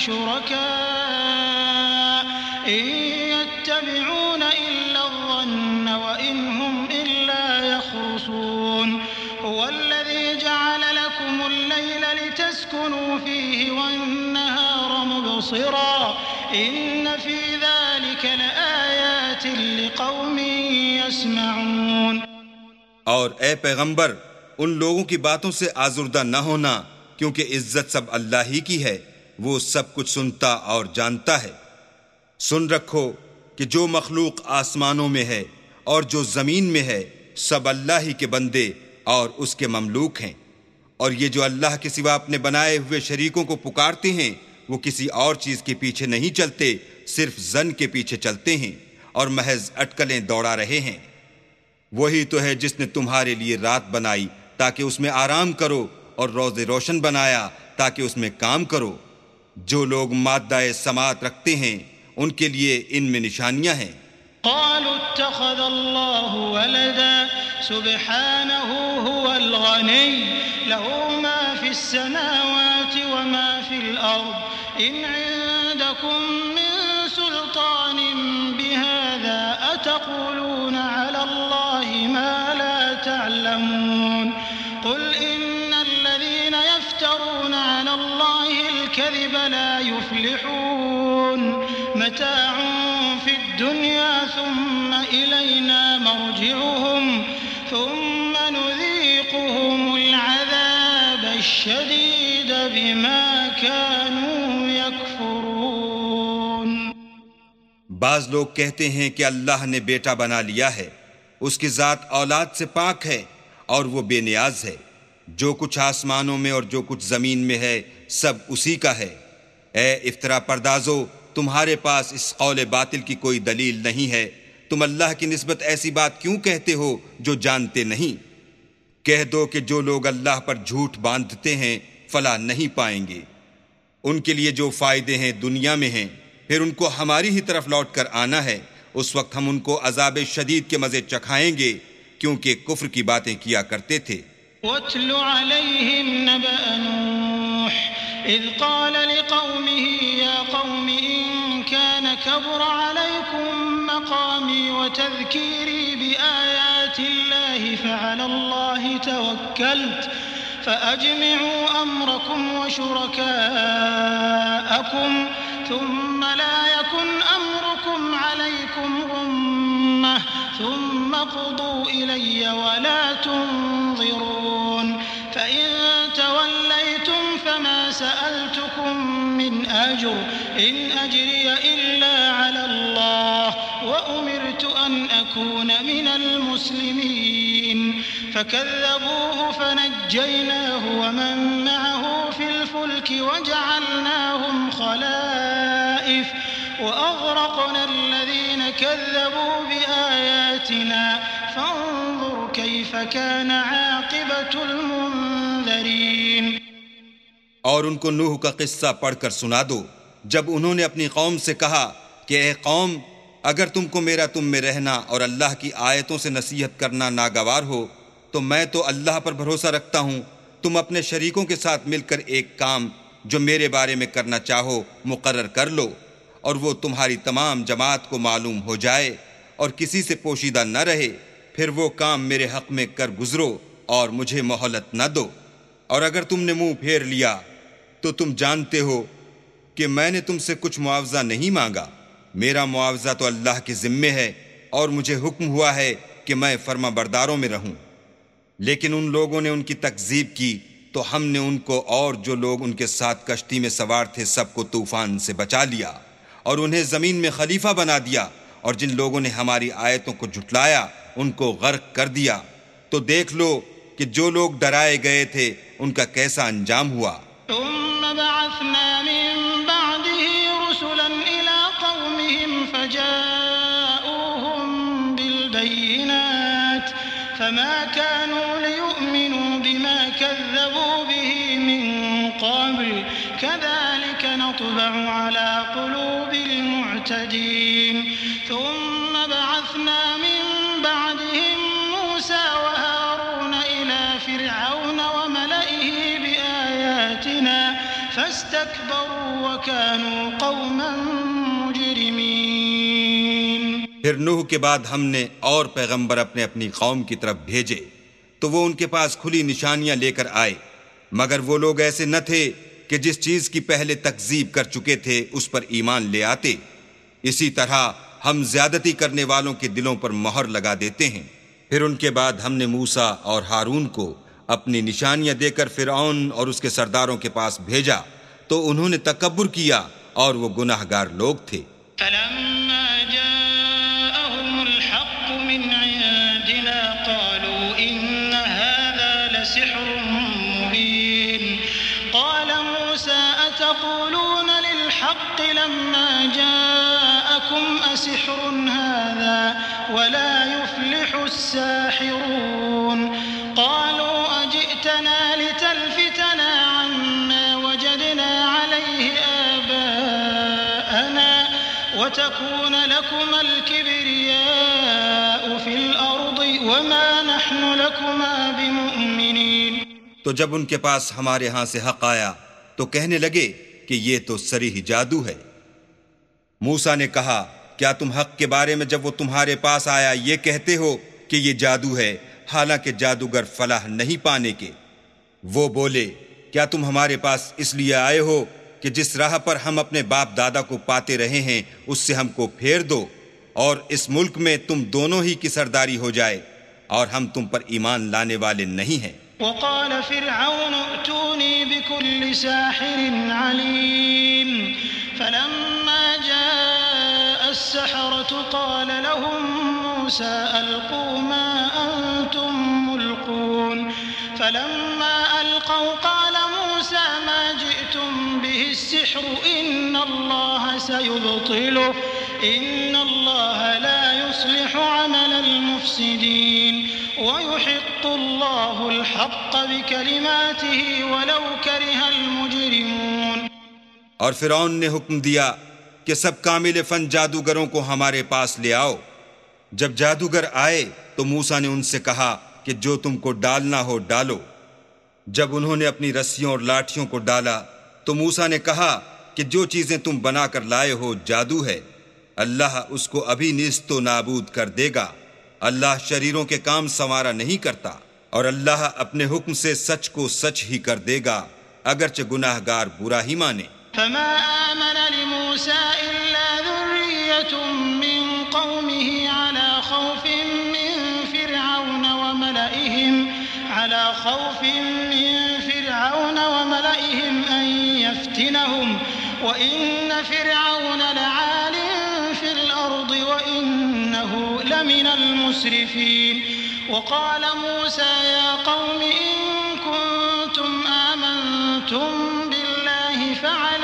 شركاء إن يتبعون إلا الظن وإن هم إلا يخرصون هو الذي جعل لكم الليل لتسكنوا فيه والنهار مبصرا إن في ذلك لآيات لقوم يسمعون۔ اور اے پیغمبر ان لوگوں کی باتوں سے آزردہ نہ ہونا، کیونکہ عزت سب اللہ ہی کی ہے، وہ سب کچھ سنتا اور جانتا ہے۔ سن رکھو کہ جو مخلوق آسمانوں میں ہے اور جو زمین میں ہے سب اللہ ہی کے بندے اور اس کے مملوک ہیں، اور یہ جو اللہ کے سوا اپنے بنائے ہوئے شریکوں کو پکارتے ہیں وہ کسی اور چیز کے پیچھے نہیں چلتے، صرف ظن کے پیچھے چلتے ہیں اور محض اٹکلیں دوڑا رہے ہیں۔ وہی تو ہے جس نے تمہارے لیے رات بنائی تاکہ اس میں آرام کرو اور روز روشن بنایا تاکہ اس میں کام کرو۔ جو لوگ مادہ سماعت رکھتے ہیں ان کے لیے ان میں نشانیاں ہیں۔ قالوا اتخذ الله ولدا سبحانه هو الغني له ما في السماوات وما في الأرض إن عندكم من سلطان بهذا أتقولون على الله ما لا تعلمون قل إن الذين يفترون على الله الكذب لا يفلحون متاع في الدنيا ثم إلينا مرجعهم ثم نذيقهم العذاب الشديد بما كانوا يكفرون۔ بعض لوگ کہتے ہیں کہ اللہ نے بیٹا بنا لیا ہے، اس کی ذات اولاد سے پاک ہے اور وہ بے نیاز ہے، جو کچھ آسمانوں میں اور جو کچھ زمین میں ہے سب اسی کا ہے۔ اے افطرا پردازو، تمہارے پاس اس قول باطل کی کوئی دلیل نہیں ہے، تم اللہ کی نسبت ایسی بات کیوں کہتے ہو جو جانتے نہیں؟ کہہ دو کہ جو لوگ اللہ پر جھوٹ باندھتے ہیں فلاح نہیں پائیں گے، ان کے لیے جو فائدے ہیں دنیا میں ہیں، پھر ان کو ہماری ہی طرف لوٹ کر آنا ہے، اس وقت ہم ان کو عذاب شدید کے مزے چکھائیں گے کیونکہ کفر کی باتیں کیا کرتے تھے۔ وَاتْلُ عَلَيْهِمْ نَبَأَ نُوحٍ إِذْ قَالَ لِقَوْمِهِ يَا قَوْمِ إِن كَانَ كَبُرَ عَلَيْكُمْ مَقَامِي وَتَذْكِيرِي بِآيَاتِ اللَّهِ فَعَلَى اللَّهِ تَوَكَّلْتُ فَأَجْمِعُوا أَمْرَكُمْ وَشُرَكَاءَكُمْ ثُمَّ لَا يَكُنْ أَمْرُكُمْ عَلَيْكُمْ غُمًّا ثم قضوا إلي ولا تنظرون فإن توليتم فما سألتكم من أجر إن أجري إلا على الله وأمرت أن أكون من المسلمين فكذبوه فنجيناه ومن معه في الفلك وجعلناهم خلائف وأغرقنا الذين كذبوا بآياتنا فانظر كيف كان عاقبة المنذرين۔ اور ان کو نوح کا قصہ پڑھ کر سنا دو جب انہوں نے اپنی قوم سے کہا کہ اے قوم، اگر تم کو میرا تم میں رہنا اور اللہ کی آیتوں سے نصیحت کرنا ناگوار ہو تو میں تو اللہ پر بھروسہ رکھتا ہوں، تم اپنے شریکوں کے ساتھ مل کر ایک کام جو میرے بارے میں کرنا چاہو مقرر کر لو، اور وہ تمہاری تمام جماعت کو معلوم ہو جائے اور کسی سے پوشیدہ نہ رہے، پھر وہ کام میرے حق میں کر گزرو اور مجھے مہلت نہ دو۔ اور اگر تم نے منہ پھیر لیا تو تم جانتے ہو کہ میں نے تم سے کچھ معاوضہ نہیں مانگا، میرا معاوضہ تو اللہ کے ذمے ہے، اور مجھے حکم ہوا ہے کہ میں فرما برداروں میں رہوں۔ لیکن ان لوگوں نے ان کی تکذیب کی تو ہم نے ان کو اور جو لوگ ان کے ساتھ کشتی میں سوار تھے سب کو طوفان سے بچا لیا اور انہیں زمین میں خلیفہ بنا دیا، اور جن لوگوں نے ہماری آیتوں کو جھٹلایا ان کو غرق کر دیا۔ تو دیکھ لو کہ جو لوگ ڈرائے گئے تھے ان کا کیسا انجام ہوا۔ ثم بعثنا من بعده رسلا إلى قومهم فجاءوهم بالبينات فما كانوا ليؤمنوا بما كذبوا به من قبل كذلك نطبع على قلوب المعتدين ثم بعثنا من بعدهم موسى وهارون إلى فرعون وملئه بآياتنا فاستكبروا وكانوا قوما مجرمين۔ پھر نوح کے بعد ہم نے اور پیغمبر اپنے اپنی قوم کی طرف بھیجے تو وہ ان کے پاس کھلی نشانیاں لے کر آئے، مگر وہ لوگ ایسے نہ تھے کہ جس چیز کی پہلے تکذیب کر چکے تھے اس پر ایمان لے آتے۔ اسی طرح ہم زیادتی کرنے والوں کے دلوں پر مہر لگا دیتے ہیں۔ پھر ان کے بعد ہم نے موسیٰ اور ہارون کو اپنی نشانیاں دے کر فرعون اور اس کے سرداروں کے پاس بھیجا تو انہوں نے تکبر کیا اور وہ گناہ گار لوگ تھے۔ فلما جاءهم الحق من عندنا قالوا إن هذا لسحر مبين قال موسى أتقولون للحق لما جاءكم أسحر هذا ولا يفلح الساحرون قالوا أجئتنا لتلفتنا عما وجدنا عليه آباءنا وتكون لكما الكبرياء في الأرض وما نحن لكما بمؤمنين۔ تو جب ان کے پاس ہمارے ہاں سے حق آیا تو کہنے لگے کہ یہ تو صریح جادو ہے۔ موسیٰ نے کہا کیا تم حق کے بارے میں جب وہ تمہارے پاس آیا یہ کہتے ہو کہ یہ جادو ہے، حالانکہ جادوگر فلاح نہیں پانے کے؟ وہ بولے کیا تم ہمارے پاس اس لیے آئے ہو کہ جس راہ پر ہم اپنے باپ دادا کو پاتے رہے ہیں اس سے ہم کو پھیر دو اور اس ملک میں تم دونوں ہی کی سرداری ہو جائے، اور ہم تم پر ایمان لانے والے نہیں ہیں۔ وقال فرعون ائتوني بكل ساحر عليم فلما جاء السحرة قال لهم موسى ألقوا ما أنتم ملقون فلما ألقوا قال موسى ما جئتم به السحر إن الله سيبطله إن الله لا يصلح عمل المفسدين ويحق الله الحق بكلماته ولو كره المجرمون۔ اور فرعون نے حکم دیا کہ سب کامل فن جادوگروں کو ہمارے پاس لے آؤ۔ جب جادوگر آئے تو موسیٰ نے ان سے کہا کہ جو تم کو ڈالنا ہو ڈالو۔ جب انہوں نے اپنی رسیوں اور لاٹھیوں کو ڈالا تو موسیٰ نے کہا کہ جو چیزیں تم بنا کر لائے ہو جادو ہے، اللہ اس کو ابھی نیست و نابود کر دے گا۔ اللہ شریروں کے کام سنوارا نہیں کرتا، اور اللہ اپنے حکم سے سچ کو سچ ہی کر دے گا اگرچہ گناہ گار برا ہی مانے۔ فما آمن لموسى إلا ذرية ذرية من قومه على خوف من فرعون وملئهم أن يفتنهم وإن فرعون لعال في الأرض وإنه لمن المسرفين وقال موسى يا قوم إن كنتم آمنتم بالله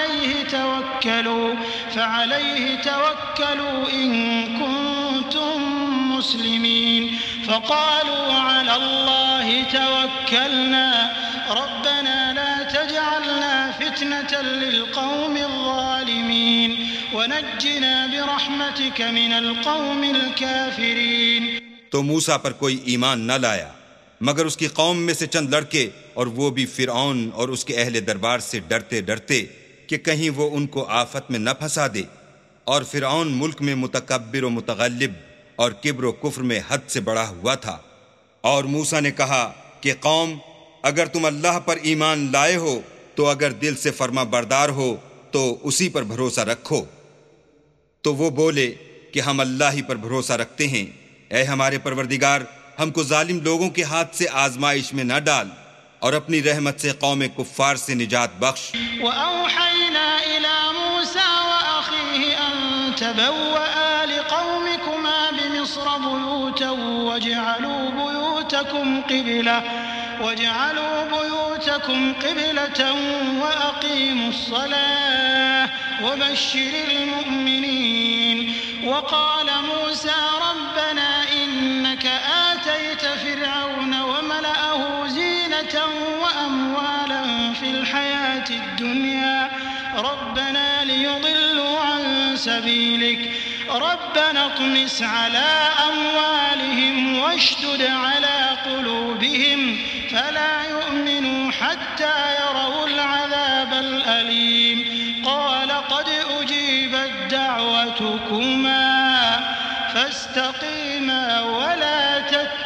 فعليه توكلوا إن كنتم مسلمين فقالوا على الله توكلنا ربنا لا تجعلنا فتنة للقوم الظالمين ونجنا برحمتك من القوم الكافرين. تو موسیٰ پر کوئی ایمان نہ لایا مگر اس کی قوم میں سے چند لڑکے، اور وہ بھی فرعون اور اس کے اہل دربار سے ڈرتے ڈرتے کہ کہیں وہ ان کو آفت میں نہ پھنسا دے. اور فرعون ملک میں متکبر و متغلب اور کبر و کفر میں حد سے بڑا ہوا تھا. اور موسیٰ نے کہا کہ قوم، اگر تم اللہ پر ایمان لائے ہو تو اگر دل سے فرما بردار ہو تو اسی پر بھروسہ رکھو. تو وہ بولے کہ ہم اللہ ہی پر بھروسہ رکھتے ہیں. اے ہمارے پروردگار، ہم کو ظالم لوگوں کے ہاتھ سے آزمائش میں نہ ڈال اور اپنی رحمت سے قوم کفار سے نجات بخش. وَأَوْحَيْنَا إِلَى مُوسَى وَأَخِيهِ أَن تَبَوَّآ لِقَوْمِكُمَا بِمِصْرَ بُيُوتًا وَاجْعَلُوا بُيُوتَكُمْ قِبْلَةً وَأَقِيمُوا الصَّلَاةَ وَبَشِّرِ الْمُؤْمِنِينَ. وقال موسى ربنا إنك آتيت فرعون وملأه زينة وأموالا في الحياة الدنيا ربنا ليضلوا عن سبيلك ربنا اطمس على أموالهم واشدد على قلوبهم فلا يؤمنوا حتى يروا العذاب الأليم. قال قد أجيبت دعوتكما فاستقيما ولا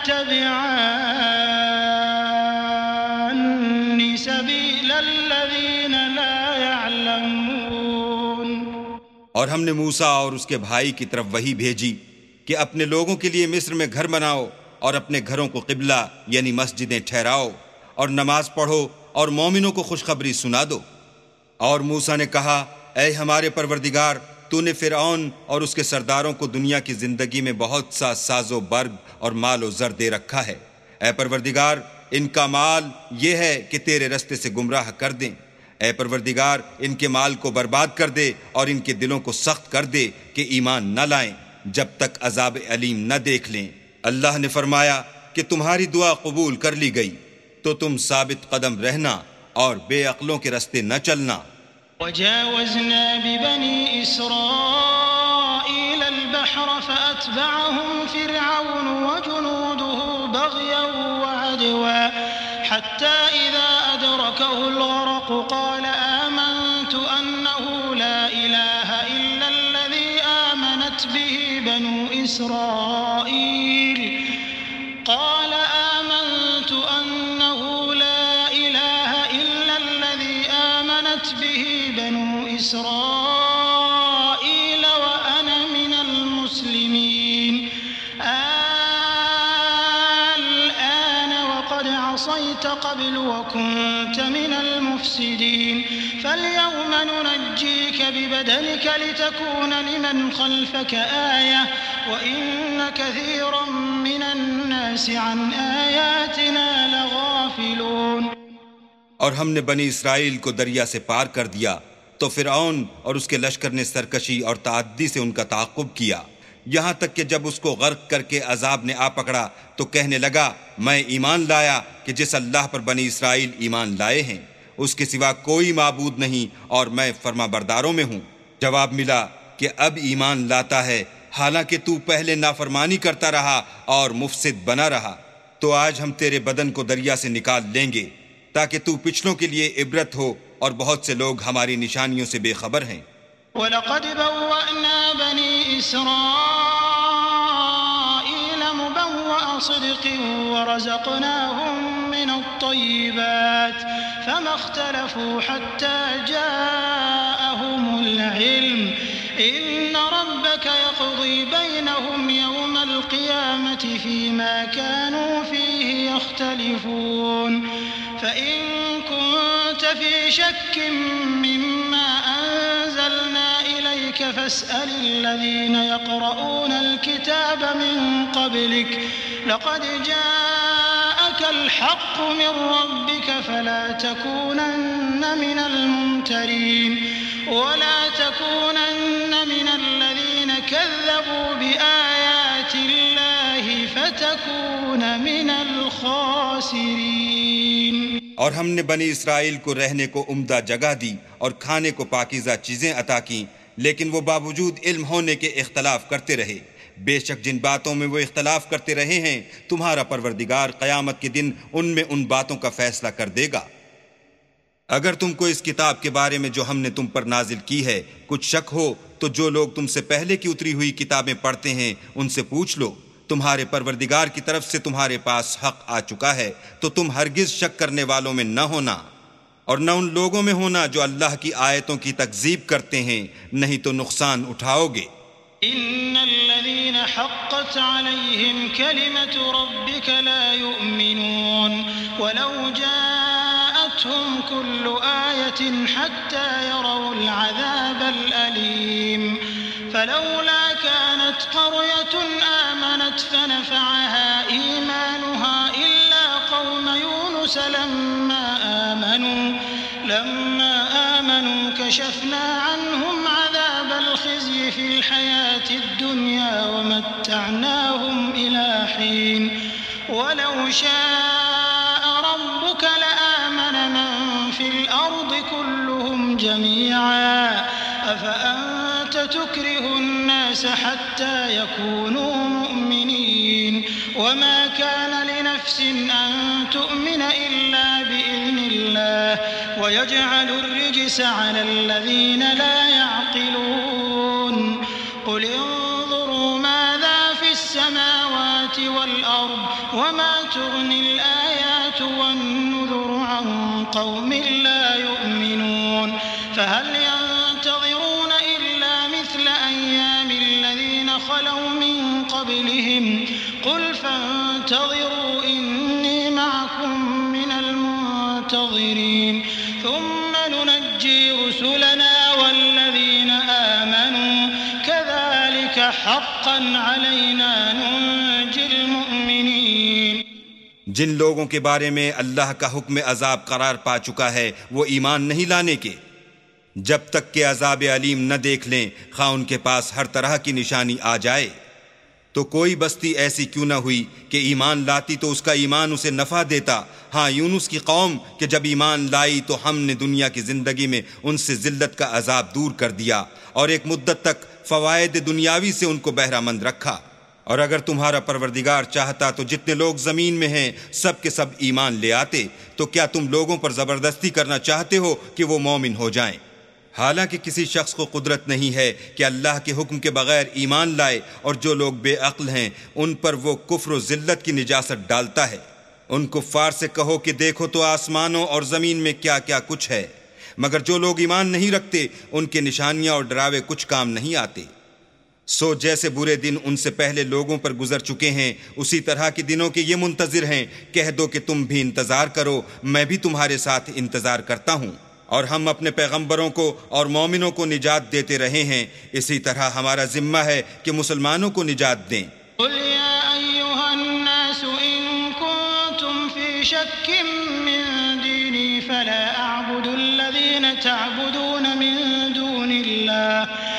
تتبعان سبيل الذين لا يعلمون. اور ہم نے موسیٰ اور اس کے بھائی کی طرف وحی بھیجی کہ اپنے لوگوں کے لیے مصر میں گھر بناؤ اور اپنے گھروں کو قبلہ یعنی مسجدیں ٹھہراؤ اور نماز پڑھو اور مومنوں کو خوشخبری سنا دو. اور موسیٰ نے کہا اے ہمارے پروردگار، تو نے فرعون اور اس کے سرداروں کو دنیا کی زندگی میں بہت سا ساز و برگ اور مال و زر دے رکھا ہے. اے پروردگار، ان کا مال یہ ہے کہ تیرے رستے سے گمراہ کر دیں. اے پروردگار، ان کے مال کو برباد کر دے اور ان کے دلوں کو سخت کر دے کہ ایمان نہ لائیں جب تک عذاب علیم نہ دیکھ لیں. اللہ نے فرمایا کہ تمہاری دعا قبول کر لی گئی، تو تم ثابت قدم رہنا اور بے عقلوں کے رستے نہ چلنا. وجاوزنا ببني إسرائيل البحر فأتبعهم فرعون وجنوده بغيا وعدوا حتى إذا أدركه الغرق قال آمنت أنه لا إله إلا الذي آمنت به بنو إسرائيل وأنا من المسلمين. الآن وقد عصيت قبل وكنت من المفسدين فاليوم ننجيك ببدنك لتكون لمن خلفك آية وإن كثيرا من الناس عن آياتنا لغافلون. اور ہم نے بنی اسرائیل کو دریا سے پار کر دیا تو فرعون اور اس کے لشکر نے سرکشی اور تعدی سے ان کا تعاقب کیا، یہاں تک کہ جب اس کو غرق کر کے عذاب نے آ پکڑا تو کہنے لگا میں ایمان لایا کہ جس اللہ پر بنی اسرائیل ایمان لائے ہیں اس کے سوا کوئی معبود نہیں اور میں فرما برداروں میں ہوں. جواب ملا کہ اب ایمان لاتا ہے حالانکہ تو پہلے نافرمانی کرتا رہا اور مفسد بنا رہا. تو آج ہم تیرے بدن کو دریا سے نکال لیں گے تاکہ تو پچھلوں کے لیے عبرت ہو، اور بہت سے لوگ ہماری نشانیوں سے بے خبر ہیں. وَلَقَدْ بَوَّأْنَا بَنِي إِسْرَائِيلَ مُبَوَّأَ صِدْقٍ وَرَزَقْنَاهُمْ مِنَ الطَّيِّبَاتِ فَمَا اخْتَلَفُوا حَتَّى جَاءَهُمُ الْعِلْمُ إِنَّ رَبَّكَ ربك يقضي بينهم يوم القيامة فيما كانوا فيه يختلفون فإن كنت في شك مما أنزلنا إليك فاسأل الذين يقرؤون الكتاب من قبلك لقد جاءك الحق من ربك فلا تكونن من الممترين ولا تكونن من الذين كذبوا بآيات الله فتكون من الخاسرين۔ اور ہم نے بنی اسرائیل کو رہنے کو عمدہ جگہ دی اور کھانے کو پاکیزہ چیزیں عطا کیں، لیکن وہ باوجود علم ہونے کے اختلاف کرتے رہے۔ بے شک جن باتوں میں وہ اختلاف کرتے رہے ہیں تمہارا پروردگار قیامت کے دن ان میں ان باتوں کا فیصلہ کر دے گا۔ اگر تم کو اس کتاب کے بارے میں جو ہم نے تم پر نازل کی ہے کچھ شک ہو تو جو لوگ تم سے پہلے کی اتری ہوئی کتابیں پڑھتے ہیں ان سے پوچھ لو، تمہارے پروردگار کی طرف سے تمہارے پاس حق آ چکا ہے تو تم ہرگز شک کرنے والوں میں نہ ہونا اور نہ ان لوگوں میں ہونا جو اللہ کی آیتوں کی تکذیب کرتے ہیں، نہیں تو نقصان اٹھاؤ گے۔ إن الذين حقت عليهم كلمة ربك لا يؤمنون ولو جاءتهم كل آية حتى يروا العذاب الأليم فلولا كانت قرية آمنت فنفعها إيمانها إلا قوم يونس لما آمنوا كشفنا عنهم عذاب الخزي في الحياة الدنيا ومتعناهم إلى حين ولو شاء ربك لآمن من في الأرض كلهم جميعا أفأنت تكره الناس حتى يكونوا مؤمنين وما كان لنفس أن تؤمن إلا بإذن الله ويجعل الرجس على الذين لا يعقلون قل انظروا ماذا في السماوات والأرض وما تغني الآيات والنذر عن قوم لا يؤمنون فهل ينتظرون إلا مثل أيام الذين خلوا من قبلهم قل فانتظروا إني معكم من المنتظرين ثم ننجي رسلنا والذين آمنوا كذلك حقا علينا ننجي المؤمنين۔ جن لوگوں کے بارے میں اللہ کا حکم عذاب قرار پا چکا ہے وہ ایمان نہیں لانے کے جب تک کہ عذاب علیم نہ دیکھ لیں، خواہ ان کے پاس ہر طرح کی نشانی آ جائے۔ تو کوئی بستی ایسی کیوں نہ ہوئی کہ ایمان لاتی تو اس کا ایمان اسے نفع دیتا۔ ہاں یونس کی قوم کہ جب ایمان لائی تو ہم نے دنیا کی زندگی میں ان سے ذلت کا عذاب دور کر دیا اور ایک مدت تک فوائد دنیاوی سے ان کو بہرہ مند رکھا۔ اور اگر تمہارا پروردگار چاہتا تو جتنے لوگ زمین میں ہیں سب کے سب ایمان لے آتے، تو کیا تم لوگوں پر زبردستی کرنا چاہتے ہو کہ وہ مومن ہو جائیں؟ حالانکہ کسی شخص کو قدرت نہیں ہے کہ اللہ کے حکم کے بغیر ایمان لائے، اور جو لوگ بے عقل ہیں ان پر وہ کفر و ذلت کی نجاست ڈالتا ہے۔ ان کفار سے کہو کہ دیکھو تو آسمانوں اور زمین میں کیا کیا کچھ ہے، مگر جو لوگ ایمان نہیں رکھتے ان کے نشانیاں اور ڈراوے کچھ کام نہیں آتے۔ سو جیسے برے دن ان سے پہلے لوگوں پر گزر چکے ہیں اسی طرح کے دنوں کے یہ منتظر ہیں۔ کہہ دو کہ تم بھی انتظار کرو، میں بھی تمہارے ساتھ انتظار کرتا ہوں، اور ہم اپنے پیغمبروں کو اور مومنوں کو نجات دیتے رہے ہیں، اسی طرح ہمارا ذمہ ہے کہ مسلمانوں کو نجات دیں۔ قل يا أيها الناس إن كنتم في شك من ديني فلا أعبد الذين تعبدون من دون الله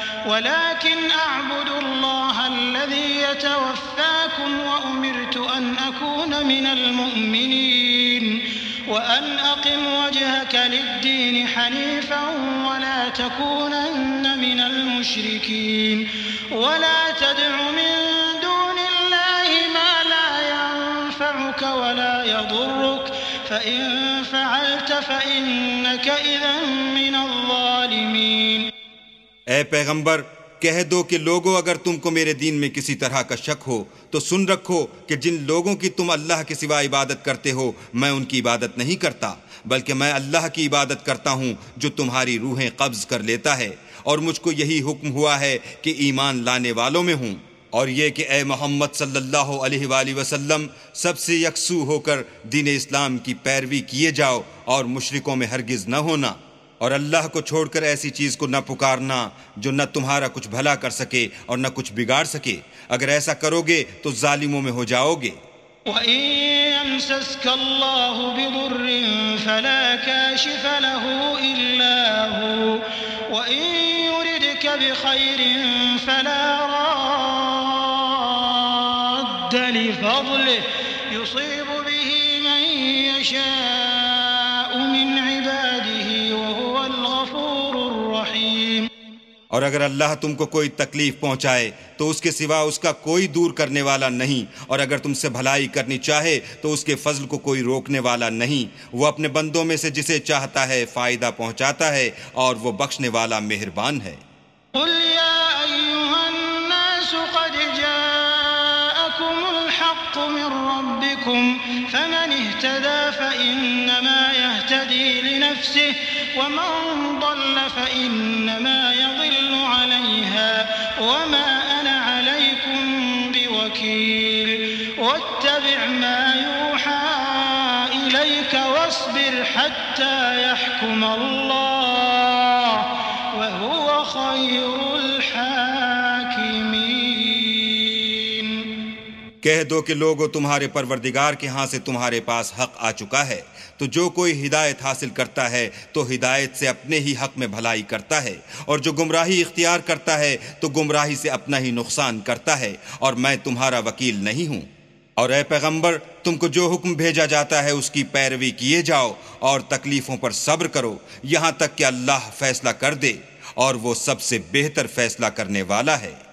ولكن أعبد الله الذي يتوفاكم وأمرت أن أكون من المؤمنين وأن أقم وجهك للدين حنيفا ولا تكونن من المشركين ولا تدع من دون الله ما لا ينفعك ولا يضرك فإن فعلت فإنك إذا من الظالمين۔ اے پیغمبر کہہ دو کہ لوگو اگر تم کو میرے دین میں کسی طرح کا شک ہو تو سن رکھو کہ جن لوگوں کی تم اللہ کے سوا عبادت کرتے ہو میں ان کی عبادت نہیں کرتا، بلکہ میں اللہ کی عبادت کرتا ہوں جو تمہاری روحیں قبض کر لیتا ہے، اور مجھ کو یہی حکم ہوا ہے کہ ایمان لانے والوں میں ہوں، اور یہ کہ اے محمد صلی اللہ علیہ وآلہ وسلم سب سے یکسو ہو کر دین اسلام کی پیروی کیے جاؤ اور مشرکوں میں ہرگز نہ ہونا، اور اللہ کو چھوڑ کر ایسی چیز کو نہ پکارنا جو نہ تمہارا کچھ بھلا کر سکے اور نہ کچھ بگاڑ سکے، اگر ایسا کرو گے تو ظالموں میں ہو جاؤ گے۔ وَإِن يَمْسَسْكَ اللَّهُ بِضُرٍّ فَلَا كَاشِفَ لَهُ إِلَّا هُوَ وَإِن يُرِدْكَ بِخَيْرٍ فَلَا رَادَّ لِفَضْلِهِ يُصِيبُ بِهِ مَن يَشَاءُ مِنْ عِبَادِهِ وَهُوَ الْغَفُورُ الرَّحِيمُ۔ اور اگر اللہ تم کو کوئی تکلیف پہنچائے تو اس کے سوا اس کا کوئی دور کرنے والا نہیں، اور اگر تم سے بھلائی کرنی چاہے تو اس کے فضل کو کوئی روکنے والا نہیں، وہ اپنے بندوں میں سے جسے چاہتا ہے فائدہ پہنچاتا ہے اور وہ بخشنے والا مہربان ہے۔ قل يا أيها الناس قد جاءكم الحق من ربكم فمن اهتدى فإنما يهتدي لنفسه ومن ضل فإنما يضل عليها وما أنا عليكم بوكيل واتبع ما يوحى إليك واصبر حتى يحكم الله وهو خير الحاكمين۔ کہہ دو کہ لوگو تمہارے پروردگار کے ہاں سے تمہارے پاس حق آ چکا ہے، تو جو کوئی ہدایت حاصل کرتا ہے تو ہدایت سے اپنے ہی حق میں بھلائی کرتا ہے، اور جو گمراہی اختیار کرتا ہے تو گمراہی سے اپنا ہی نقصان کرتا ہے، اور میں تمہارا وکیل نہیں ہوں۔ اور اے پیغمبر تم کو جو حکم بھیجا جاتا ہے اس کی پیروی کیے جاؤ اور تکلیفوں پر صبر کرو یہاں تک کہ اللہ فیصلہ کر دے، اور وہ سب سے بہتر فیصلہ کرنے والا ہے۔